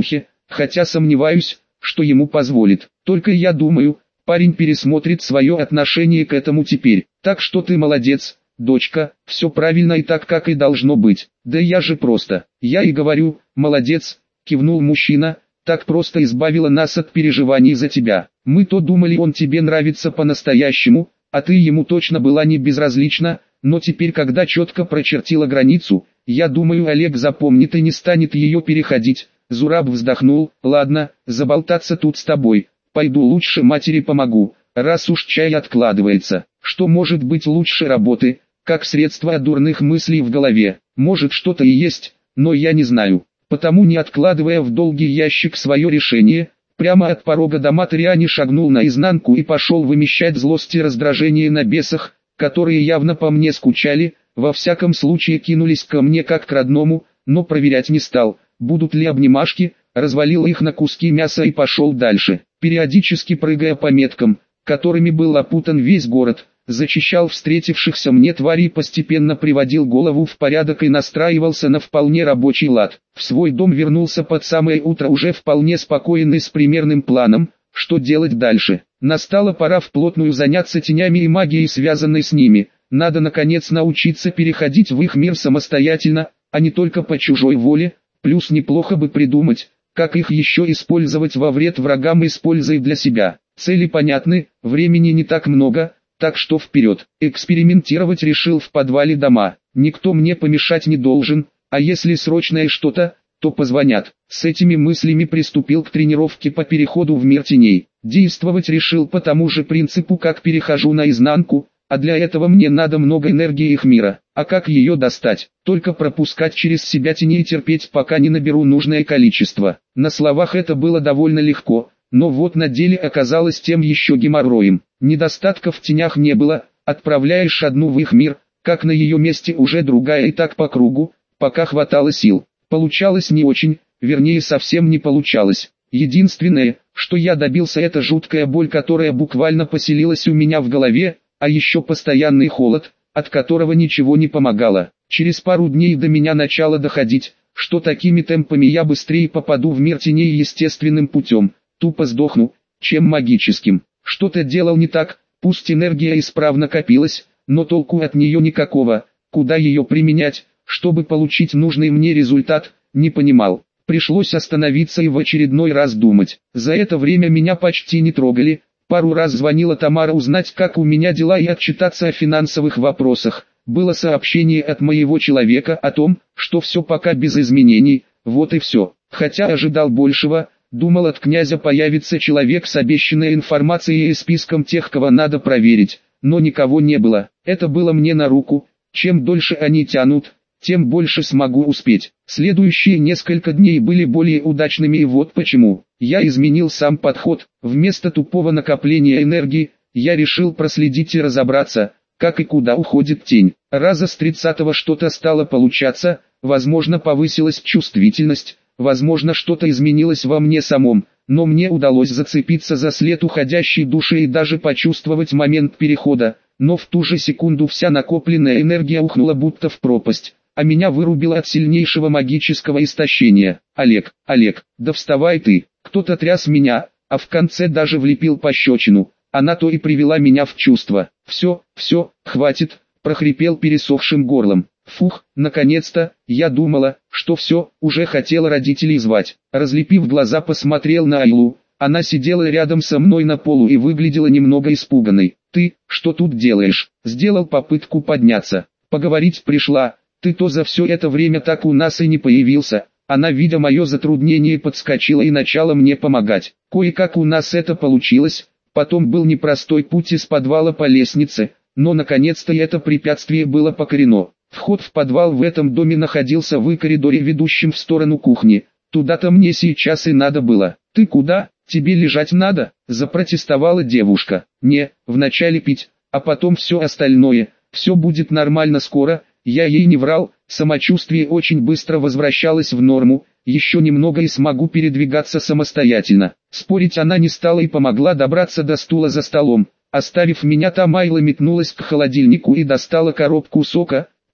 хотя сомневаюсь, что ему позволит. Только я думаю, парень пересмотрит свое отношение к этому теперь. Так что ты молодец, дочка, все правильно и так, как и должно быть. Да я же просто, я и говорю, молодец, кивнул мужчина, так просто избавила нас от переживаний за тебя. Мы то думали, он тебе нравится по-настоящему, а ты ему точно была не безразлична, но теперь, когда четко прочертила границу, я думаю, Олег запомнит и не станет ее переходить. Зураб вздохнул, ладно, заболтаться тут с тобой, пойду лучше матери помогу, раз уж чай откладывается. Что может быть лучше работы, как средство от дурных мыслей в голове? Может, что-то и есть, но я не знаю. Потому, не откладывая в долгий ящик свое решение, прямо от порога до матери Ани шагнул наизнанку и пошел вымещать злость и раздражение на бесах, которые явно по мне скучали, во всяком случае кинулись ко мне как к родному, но проверять не стал, будут ли обнимашки, развалил их на куски мяса и пошел дальше, периодически прыгая по меткам, которыми был опутан весь город, зачищал встретившихся мне тварей и постепенно приводил голову в порядок и настраивался на вполне рабочий лад. В свой дом вернулся под самое утро уже вполне спокойный с примерным планом, что делать дальше. Настала пора вплотную заняться тенями и магией, связанной с ними. Надо наконец научиться переходить в их мир самостоятельно, а не только по чужой воле, плюс неплохо бы придумать, как их еще использовать во вред врагам, используя для себя. Цели понятны, времени не так много, так что вперед. Экспериментировать решил в подвале дома. Никто мне помешать не должен, а если срочное что-то, то позвонят. С этими мыслями приступил к тренировке по переходу в мир теней. Действовать решил по тому же принципу, как перехожу наизнанку, а для этого мне надо много энергии их мира. А как ее достать? Только пропускать через себя тени и терпеть, пока не наберу нужное количество. На словах это было довольно легко, но вот на деле оказалось тем еще геморроем. Недостатков в тенях не было, отправляешь одну в их мир, как на ее месте уже другая, и так по кругу, пока хватало сил. Получалось не очень, вернее совсем не получалось. Единственное, что я добился, это жуткая боль, которая буквально поселилась у меня в голове, а еще постоянный холод, от которого ничего не помогало. Через пару дней до меня начало доходить, что такими темпами я быстрее попаду в мир теней естественным путем, тупо сдохну, чем магическим. Что-то делал не так, пусть энергия исправно копилась, но толку от нее никакого. Куда ее применять, чтобы получить нужный мне результат, не понимал. Пришлось остановиться и в очередной раз думать. За это время меня почти не трогали. Пару раз звонила Тамара узнать, как у меня дела, и отчитаться о финансовых вопросах. Было сообщение от моего человека о том, что все пока без изменений, вот и все. Хотя ожидал большего. Думал, от князя появится человек с обещанной информацией и списком тех, кого надо проверить, но никого не было. Это было мне на руку. Чем дольше они тянут, тем больше смогу успеть. Следующие несколько дней были более удачными, и вот почему. Я изменил сам подход. Вместо тупого накопления энергии, я решил проследить и разобраться, как и куда уходит тень. Раза с тридцатого что-то стало получаться, возможно, повысилась чувствительность. Возможно, что-то изменилось во мне самом, но мне удалось зацепиться за след уходящей души и даже почувствовать момент перехода, но в ту же секунду вся накопленная энергия ухнула будто в пропасть, а меня вырубило от сильнейшего магического истощения. «Олег, Олег, да вставай ты!» Кто-то тряс меня, а в конце даже влепил пощечину, она то и привела меня в чувство. «Все, все, хватит!» – прохрипел пересохшим горлом. Фух, наконец-то, я думала, что все, уже хотела родителей звать. Разлепив глаза, посмотрел на Айлу. Она сидела рядом со мной на полу и выглядела немного испуганной. «Ты, что тут делаешь?» Сделал попытку подняться. «Поговорить пришла. Ты то за все это время так у нас и не появился». Она, видя мое затруднение, подскочила и начала мне помогать. Кое-как у нас это получилось. Потом был непростой путь из подвала по лестнице, но наконец-то это препятствие было покорено. Вход в подвал в этом доме находился в коридоре, ведущем в сторону кухни. Туда-то мне сейчас и надо было. «Ты куда? Тебе лежать надо?» – запротестовала девушка. «Не, вначале пить, а потом все остальное. Все будет нормально скоро». Я ей не врал, самочувствие очень быстро возвращалось в норму. Еще немного и смогу передвигаться самостоятельно. Спорить она не стала и помогла добраться до стула за столом. Оставив меня там, Айла метнулась к холодильнику и достала коробку сока,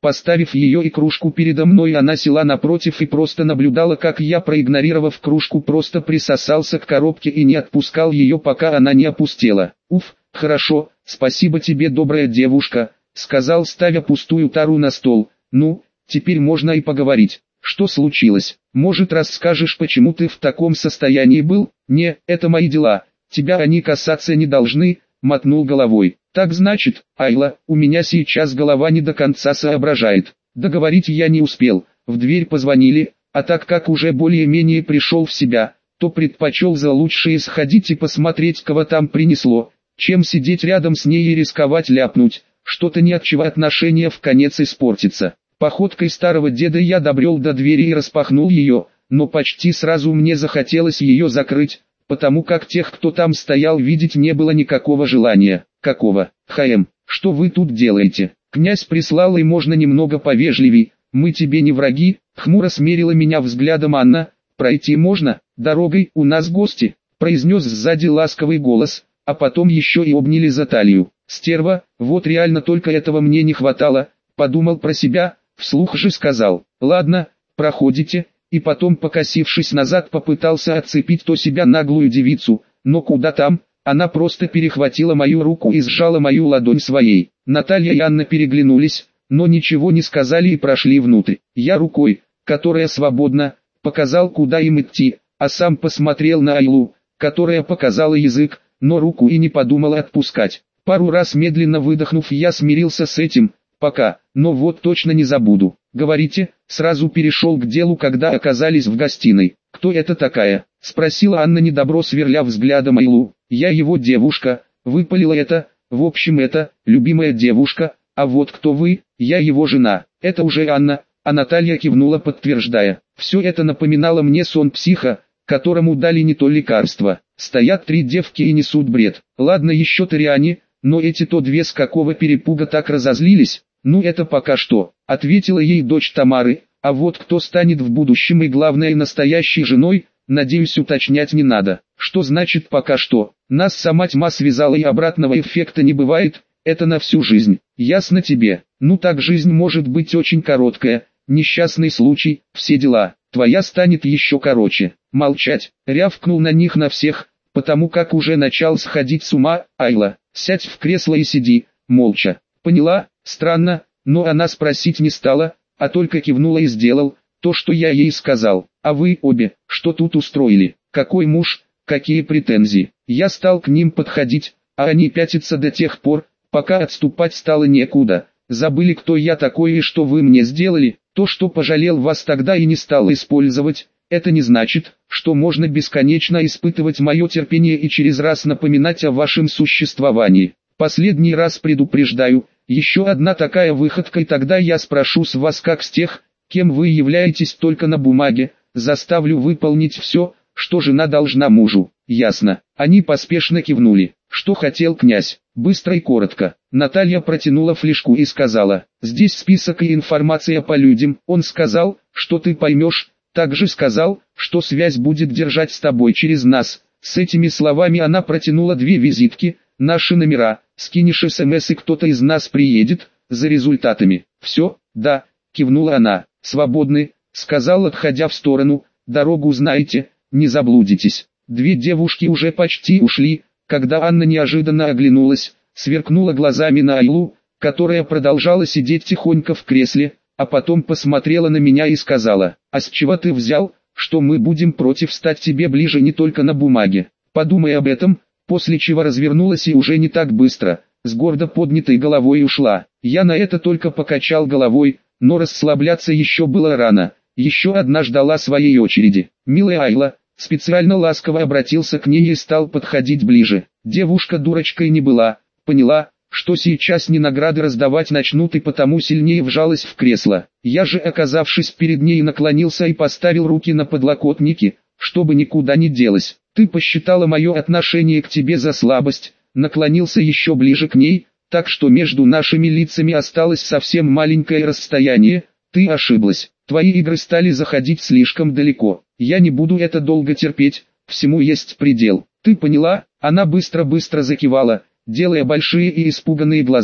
Поставив ее и кружку передо мной, она села напротив и просто наблюдала, как я, проигнорировав кружку, просто присосался к коробке и не отпускал ее, пока она не опустела. «Уф, хорошо, спасибо тебе, добрая девушка», — сказал, ставя пустую тару на стол. «Ну, теперь можно и поговорить. Что случилось? Может, расскажешь, почему ты в таком состоянии был?» «Не, это мои дела, тебя они касаться не должны», — мотнул головой. «Так значит, Айла, у меня сейчас голова не до конца соображает». Договорить я не успел, в дверь позвонили, а так как уже более-менее пришел в себя, то предпочел за лучшее сходить и посмотреть, кого там принесло, чем сидеть рядом с ней и рисковать ляпнуть, что-то ни от чего отношения в конец испортится. Походкой старого деда я добрел до двери и распахнул ее, но почти сразу мне захотелось ее закрыть, потому как тех, кто там стоял, видеть не было никакого желания. «Какого? Хаем, что вы тут делаете? Князь прислал, и можно немного повежливей, мы тебе не враги», — хмуро смерила меня взглядом Анна. «Пройти можно, дорогой, у нас гости», — произнес сзади ласковый голос, а потом еще и обняли за талию. «Стерва, вот реально только этого мне не хватало», — подумал про себя, вслух же сказал: «Ладно, проходите», и потом, покосившись назад, попытался отцепить то себя наглую девицу, но куда там. Она просто перехватила мою руку и сжала мою ладонь своей. Наталья и Анна переглянулись, но ничего не сказали и прошли внутрь. Я рукой, которая свободна, показал, куда им идти, а сам посмотрел на Айлу, которая показала язык, но руку и не подумала отпускать. Пару раз медленно выдохнув, я смирился с этим, пока, но вот точно не забуду. «Говорите», сразу перешел к делу, когда оказались в гостиной. «Кто это такая?» — спросила Анна, недобро сверля взглядом Айлу. «Я его девушка», — выпалила это, «в общем это, любимая девушка, а вот кто вы?» «Я его жена». «Это уже Анна», а Наталья кивнула, подтверждая. Все это напоминало мне сон психа, которому дали не то лекарство. Стоят три девки и несут бред. Ладно еще Ториане, но эти-то две с какого перепуга так разозлились? «Ну это пока что», — ответила ей дочь Тамары, «а вот кто станет в будущем и главное настоящей женой, надеюсь, уточнять не надо». «Что значит пока что? Нас сама тьма связала и обратного эффекта не бывает, это на всю жизнь». «Ясно тебе. Ну так жизнь может быть очень короткая, несчастный случай, все дела. Твоя станет еще короче». «Молчать», — рявкнул на них на всех, потому как уже начал сходить с ума. «Айла, сядь в кресло и сиди, молча». «Поняла?» Странно, но она спросить не стала, а только кивнула и сделал то, что я ей сказал. «А вы обе, что тут устроили? Какой муж, какие претензии?» Я стал к ним подходить, а они пятятся до тех пор, пока отступать стало некуда. «Забыли, кто я такой и что вы мне сделали? То, что пожалел вас тогда и не стал использовать, это не значит, что можно бесконечно испытывать мое терпение и через раз напоминать о вашем существовании. Последний раз предупреждаю, еще одна такая выходка, и тогда я спрошу с вас, как с тех, кем вы являетесь только на бумаге, заставлю выполнить все, что жена должна мужу». «Ясно». Они поспешно кивнули. «Что хотел князь?» Быстро и коротко. Наталья протянула флешку и сказала: «Здесь список и информация по людям». «Он сказал, что ты поймешь, также сказал, что связь будет держать с тобой через нас». С этими словами она протянула две визитки, наши номера. «Скинешь смс и кто-то из нас приедет, за результатами». «Все, да», кивнула она. «Свободны», сказал, отходя в сторону, «дорогу знаете, не заблудитесь». Две девушки уже почти ушли, когда Анна неожиданно оглянулась, сверкнула глазами на Айлу, которая продолжала сидеть тихонько в кресле, а потом посмотрела на меня и сказала: «А с чего ты взял, что мы будем против стать тебе ближе не только на бумаге? Подумай об этом», после чего развернулась и уже не так быстро, с гордо поднятой головой ушла. Я на это только покачал головой, но расслабляться еще было рано. Еще одна ждала своей очереди. «Милая Айла», специально ласково обратился к ней и стал подходить ближе. Девушка дурочкой не была, поняла, что сейчас не награды раздавать начнут, и потому сильнее вжалась в кресло. Я же, оказавшись перед ней, наклонился и поставил руки на подлокотники, чтобы никуда не делась. «Ты посчитала мое отношение к тебе за слабость», наклонился еще ближе к ней, так что между нашими лицами осталось совсем маленькое расстояние. «Ты ошиблась, твои игры стали заходить слишком далеко, я не буду это долго терпеть, всему есть предел, ты поняла?» Она быстро-быстро закивала, делая большие и испуганные глаза,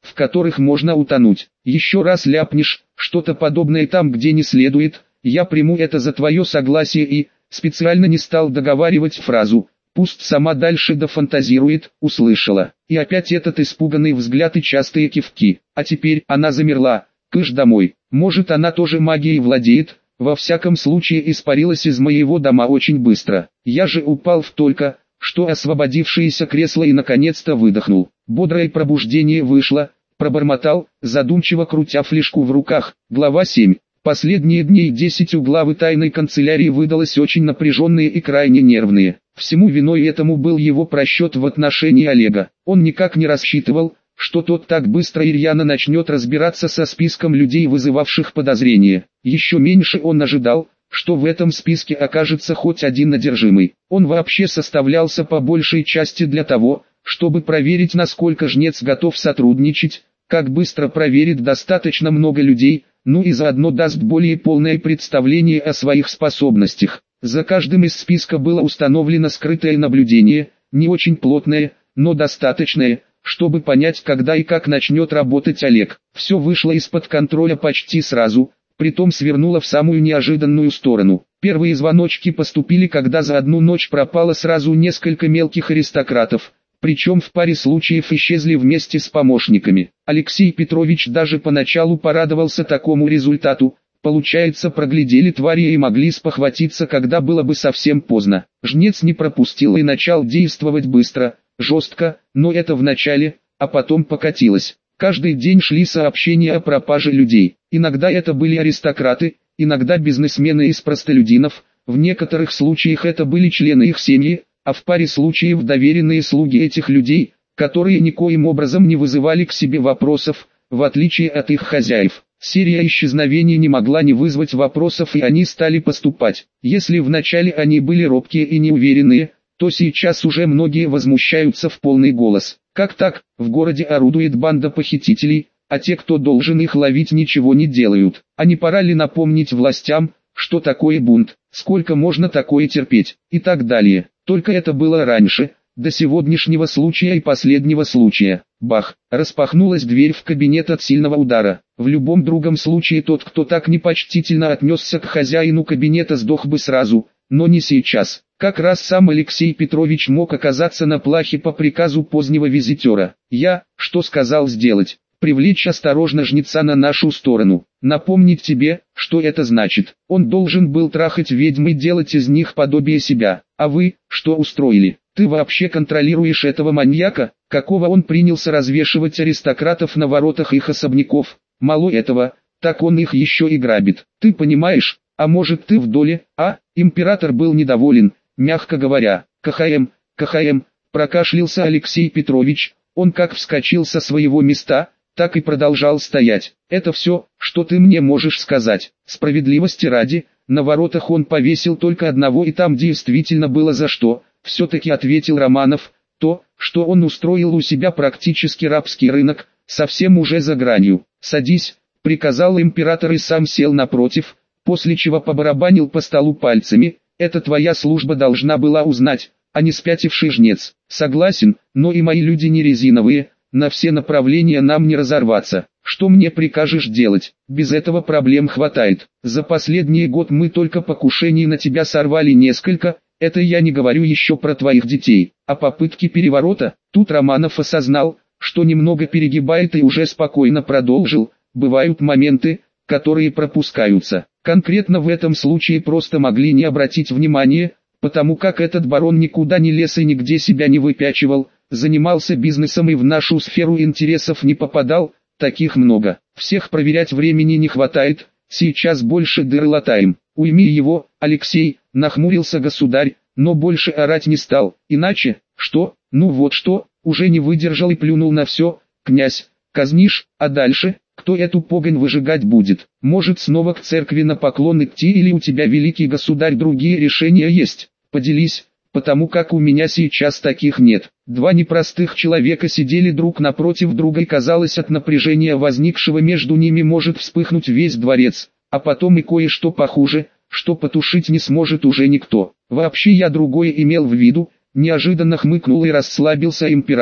в которых можно утонуть. Еще раз ляпнешь что-то подобное там, где не следует, я приму это за твое согласие и, специально не стал договаривать фразу, пусть сама дальше дофантазирует, услышала. И опять этот испуганный взгляд и частые кивки. А теперь она замерла, кыш домой. Может, она тоже магией владеет, во всяком случае испарилась из моего дома очень быстро. Я же упал в только что освободившееся кресло и наконец-то выдохнул. Бодрое пробуждение вышло, пробормотал, задумчиво крутя флешку в руках. Глава семь. Последние дней десять у главы тайной канцелярии выдалось очень напряженные и крайне нервные. Всему виной этому был его просчет в отношении Олега. Он никак не рассчитывал, что тот так быстро и рьяно начнет разбираться со списком людей, вызывавших подозрения. Еще меньше он ожидал, что в этом списке окажется хоть один одержимый. Он вообще составлялся по большей части для того, чтобы проверить, насколько жнец готов сотрудничать, как быстро проверит достаточно много людей, ну и заодно даст более полное представление о своих способностях. За каждым из списка было установлено скрытое наблюдение, не очень плотное, но достаточное, чтобы понять, когда и как начнет работать Олег. Все вышло из-под контроля почти сразу, притом свернуло в самую неожиданную сторону. Первые звоночки поступили, когда за одну ночь пропало сразу несколько мелких аристократов, причем в паре случаев исчезли вместе с помощниками. Алексей Петрович даже поначалу порадовался такому результату. Получается, проглядели твари и могли спохватиться, когда было бы совсем поздно. Жнец не пропустил и начал действовать быстро, жестко, но это в начале, а потом покатилось. Каждый день шли сообщения о пропаже людей. Иногда это были аристократы, иногда бизнесмены из простолюдинов, в некоторых случаях это были члены их семьи, а в паре случаев доверенные слуги этих людей, которые никоим образом не вызывали к себе вопросов, в отличие от их хозяев. Серия исчезновений не могла не вызвать вопросов, и они стали поступать. Если вначале они были робкие и неуверенные, то сейчас уже многие возмущаются в полный голос. Как так, в городе орудует банда похитителей, а те, кто должен их ловить, ничего не делают? А не пора ли напомнить властям, что такое бунт, сколько можно такое терпеть, и так далее. Только это было раньше, до сегодняшнего случая и последнего случая. Бах, распахнулась дверь в кабинет от сильного удара. В любом другом случае тот, кто так непочтительно отнесся к хозяину кабинета, сдох бы сразу, но не сейчас. Как раз сам Алексей Петрович мог оказаться на плахе по приказу позднего визитера. Я, что сказал сделать? Привлечь осторожно жнеца на нашу сторону. Напомнить тебе, что это значит. Он должен был трахать ведьм и делать из них подобие себя. А вы, что устроили? Ты вообще контролируешь этого маньяка? Какого он принялся развешивать аристократов на воротах их особняков? Мало этого, так он их еще и грабит. Ты понимаешь? А может, ты в доле? А? Император был недоволен, мягко говоря. КХМ, КХМ, прокашлялся Алексей Петрович. Он как вскочил со своего места, так и продолжал стоять. Это все, что ты мне можешь сказать. Справедливости ради, на воротах он повесил только одного, и там действительно было за что. Все-таки ответил Романов. То, что он устроил у себя практически рабский рынок, совсем уже за гранью. Садись, приказал император и сам сел напротив, после чего побарабанил по столу пальцами. Это твоя служба должна была узнать, а не спятивший жнец. Согласен, но и мои люди не резиновые. На все направления нам не разорваться. Что мне прикажешь делать? Без этого проблем хватает. За последний год мы только покушений на тебя сорвали несколько. Это я не говорю еще про твоих детей. А попытки переворота? Тут Романов осознал, что немного перегибает, и уже спокойно продолжил. Бывают моменты, которые пропускаются. Конкретно в этом случае просто могли не обратить внимания, потому как этот барон никуда не лез и нигде себя не выпячивал. Занимался бизнесом и в нашу сферу интересов не попадал, таких много. Всех проверять времени не хватает, сейчас больше дыр латаем. Уйми его, Алексей, нахмурился государь, но больше орать не стал. Иначе, что? Ну вот что, уже не выдержал и плюнул на все. Князь, казнишь, а дальше, кто эту погонь выжигать будет? Может, снова к церкви на поклон идти, или у тебя, великий государь, другие решения есть? Поделись. Потому как у меня сейчас таких нет. Два непростых человека сидели друг напротив друга, и казалось, от напряжения, возникшего между ними, может вспыхнуть весь дворец, а потом и кое-что похуже, что потушить не сможет уже никто. Вообще я другое имел в виду. Неожиданно хмыкнул и расслабился император.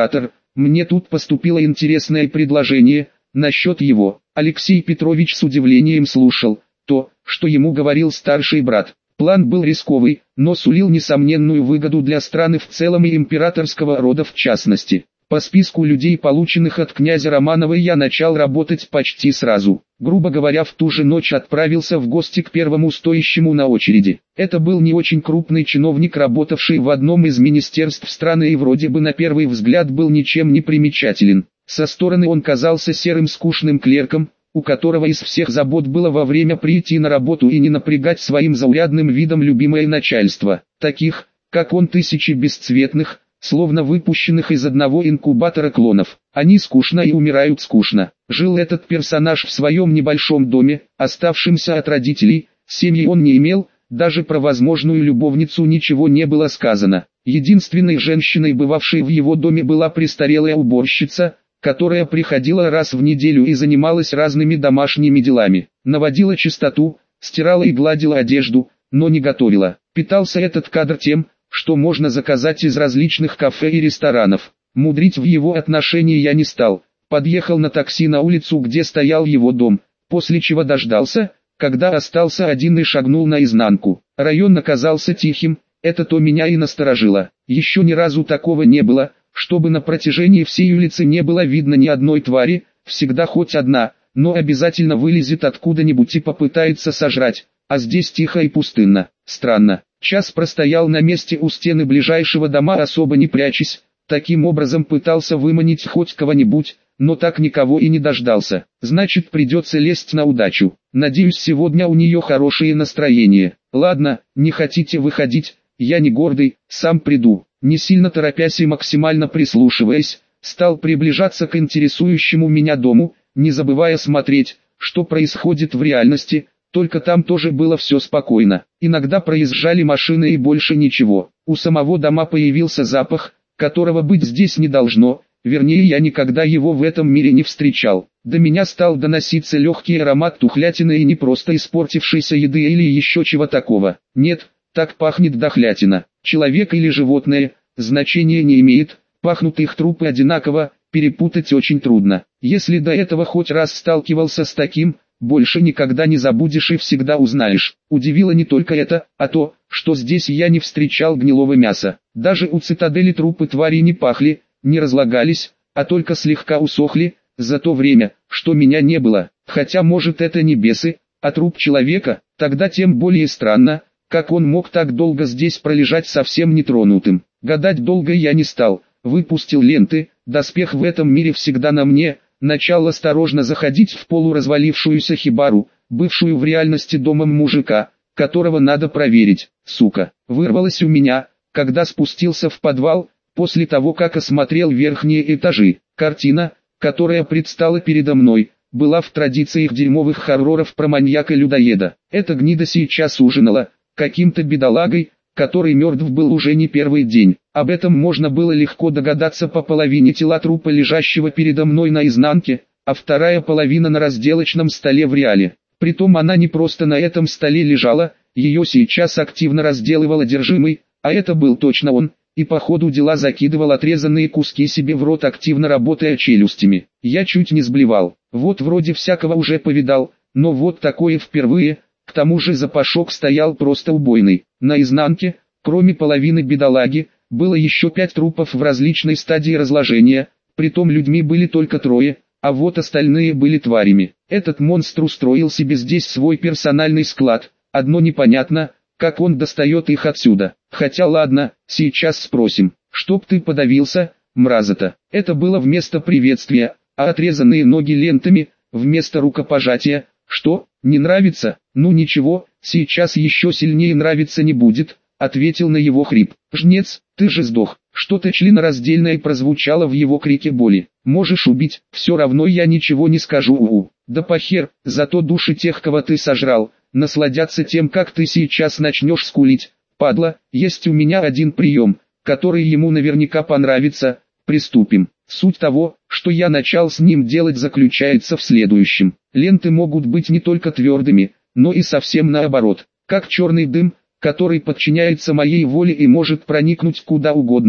мне тут поступило интересное предложение, насчет его». Алексей Петрович с удивлением слушал то, что ему говорил старший брат. План был рисковый, но сулил несомненную выгоду для страны в целом и императорского рода в частности. По списку людей, полученных от князя Романова, я начал работать почти сразу. Грубо говоря, в ту же ночь отправился в гости к первому стоящему на очереди. Это был не очень крупный чиновник, работавший в одном из министерств страны и вроде бы на первый взгляд был ничем не примечателен. Со стороны он казался серым скучным клерком, у которого из всех забот было во время прийти на работу и не напрягать своим заурядным видом любимое начальство. Таких, как он, тысячи бесцветных, словно выпущенных из одного инкубатора клонов. Они скучно и умирают скучно. Жил этот персонаж в своем небольшом доме, оставшемся от родителей, семьи он не имел, даже про возможную любовницу ничего не было сказано. Единственной женщиной, бывавшей в его доме, была престарелая уборщица, которая приходила раз в неделю и занималась разными домашними делами. Наводила чистоту, стирала и гладила одежду, но не готовила. Питался этот кадр тем, что можно заказать из различных кафе и ресторанов. Мудрить в его отношении я не стал. Подъехал на такси на улицу, где стоял его дом, после чего дождался, когда остался один, и шагнул наизнанку. Район оказался тихим, это-то меня и насторожило. Еще ни разу такого не было, чтобы на протяжении всей улицы не было видно ни одной твари, всегда хоть одна, но обязательно вылезет откуда-нибудь и попытается сожрать, а здесь тихо и пустынно. Странно. Час простоял на месте у стены ближайшего дома, особо не прячась, таким образом пытался выманить хоть кого-нибудь, но так никого и не дождался. Значит, придется лезть на удачу. Надеюсь, сегодня у нее хорошее настроение. Ладно, не хотите выходить, я не гордый, сам приду. Не сильно торопясь и максимально прислушиваясь, стал приближаться к интересующему меня дому, не забывая смотреть, что происходит в реальности. Только там тоже было все спокойно. Иногда проезжали машины и больше ничего. У самого дома появился запах, которого быть здесь не должно, вернее, я никогда его в этом мире не встречал. До меня стал доноситься легкий аромат тухлятины и не просто испортившейся еды или еще чего такого. Нет, так пахнет дохлятина. Человек или животное, значения не имеет, пахнут их трупы одинаково, перепутать очень трудно. Если до этого хоть раз сталкивался с таким, больше никогда не забудешь и всегда узнаешь. Удивило не только это, а то, что здесь я не встречал гнилого мяса. Даже у цитадели трупы твари не пахли, не разлагались, а только слегка усохли, за то время, что меня не было. Хотя может это не бесы, а труп человека, тогда тем более странно, как он мог так долго здесь пролежать совсем нетронутым. Гадать долго я не стал, выпустил ленты, доспех в этом мире всегда на мне. Начал осторожно заходить в полуразвалившуюся хибару, бывшую в реальности домом мужика, которого надо проверить. Сука, вырвалось у меня, когда спустился в подвал, после того как осмотрел верхние этажи. Картина, которая предстала передо мной, была в традициях дерьмовых хорроров про маньяка-людоеда. Эта гнида сейчас ужинала каким-то бедолагой, который мертв был уже не первый день. Об этом можно было легко догадаться по половине тела трупа, лежащего передо мной наизнанке, а вторая половина на разделочном столе в реале. Притом она не просто на этом столе лежала, ее сейчас активно разделывал одержимый, а это был точно он, и по ходу дела закидывал отрезанные куски себе в рот, активно работая челюстями. Я чуть не сблевал. Вот вроде всякого уже повидал, но вот такое впервые. К тому же запашок стоял просто убойный. На изнанке, кроме половины бедолаги, было еще пять трупов в различной стадии разложения, притом людьми были только трое, а вот остальные были тварями. Этот монстр устроил себе здесь свой персональный склад, одно непонятно, как он достает их отсюда. Хотя ладно, сейчас спросим, чтоб ты подавился, мразота. Это было вместо приветствия, а отрезанные ноги лентами, вместо рукопожатия. Что, не нравится? Ну ничего, сейчас еще сильнее нравиться не будет, ответил на его хрип. Жнец, ты же сдох. Что-то членораздельное прозвучало в его крике боли. Можешь убить, все равно я ничего не скажу. У-у. Да похер, зато души тех, кого ты сожрал, насладятся тем, как ты сейчас начнешь скулить. Падла, есть у меня один прием, который ему наверняка понравится. Приступим. Суть того, что я начал с ним делать, заключается в следующем. Ленты могут быть не только твердыми, но и совсем наоборот, как черный дым, который подчиняется моей воле и может проникнуть куда угодно,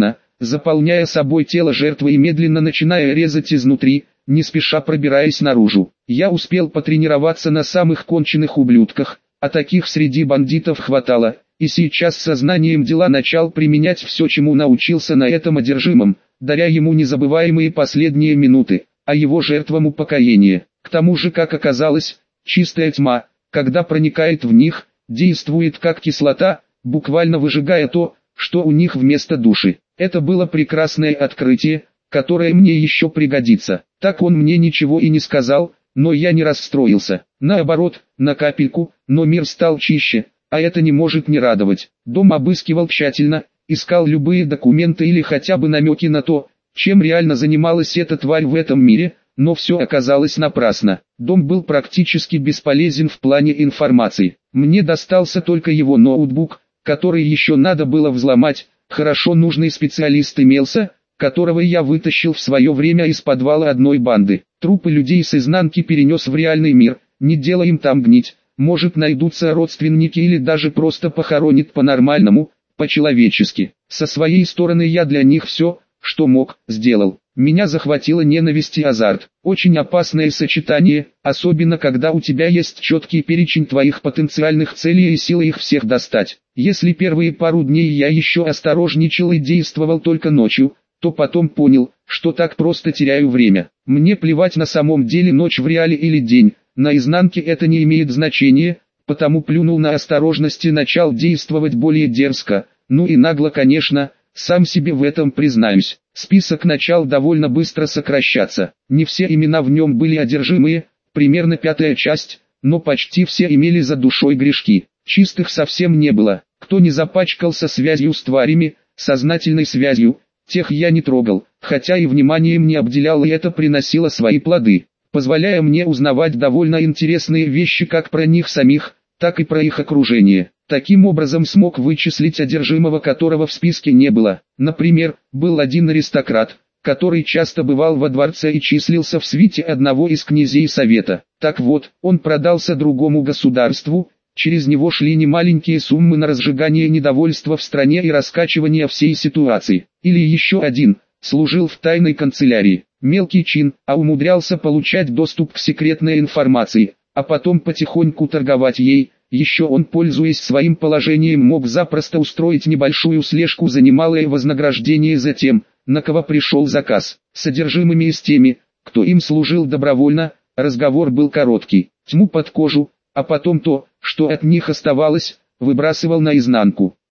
заполняя собой тело жертвы и медленно начиная резать изнутри, не спеша пробираясь наружу. Я успел потренироваться на самых конченых ублюдках, а таких среди бандитов хватало, и сейчас сознанием дела начал применять все, чему научился на этом одержимом, даря ему незабываемые последние минуты, а его жертвам упокоение. К тому же, как оказалось, чистая тьма, когда проникает в них, действует как кислота, буквально выжигая то, что у них вместо души. Это было прекрасное открытие, которое мне еще пригодится. Так он мне ничего и не сказал, но я не расстроился. Наоборот, на капельку, но мир стал чище, а это не может не радовать. Дом обыскивал тщательно, искал любые документы или хотя бы намеки на то, чем реально занималась эта тварь в этом мире, но все оказалось напрасно. Дом был практически бесполезен в плане информации. Мне достался только его ноутбук, который еще надо было взломать. Хорошо, нужный специалист имелся, которого я вытащил в свое время из подвала одной банды. Трупы людей с изнанки перенес в реальный мир, не делай им там гнить, может найдутся родственники или даже просто похоронит по-нормальному, по-человечески. Со своей стороны я для них все, что мог, сделал. Меня захватила ненависть и азарт. Очень опасное сочетание, особенно когда у тебя есть четкий перечень твоих потенциальных целей и силы их всех достать. Если первые пару дней я еще осторожничал и действовал только ночью, то потом понял, что так просто теряю время. Мне плевать на самом деле ночь в реале или день, на изнанке это не имеет значения, потому плюнул на осторожность и начал действовать более дерзко, ну и нагло, конечно, сам себе в этом признаюсь. Список начал довольно быстро сокращаться. Не все имена в нем были одержимые, примерно пятая часть, но почти все имели за душой грешки. Чистых совсем не было. Кто не запачкался связью с тварями, сознательной связью, тех я не трогал, хотя и вниманием не обделял, и это приносило свои плоды, позволяя мне узнавать довольно интересные вещи как про них самих, так и про их окружение. Таким образом смог вычислить одержимого, которого в списке не было. Например, был один аристократ, который часто бывал во дворце и числился в свите одного из князей совета. Так вот, он продался другому государству, через него шли немаленькие суммы на разжигание недовольства в стране и раскачивание всей ситуации. Или еще один, служил в тайной канцелярии, мелкий чин, а умудрялся получать доступ к секретной информации, а потом потихоньку торговать ей. Еще он, пользуясь своим положением, мог запросто устроить небольшую слежку за немалое вознаграждение за тем, на кого пришел заказ. С содержимыми и с теми, кто им служил добровольно, разговор был короткий. Тьму под кожу, а потом то, что от них оставалось, выбрасывал наизнанку.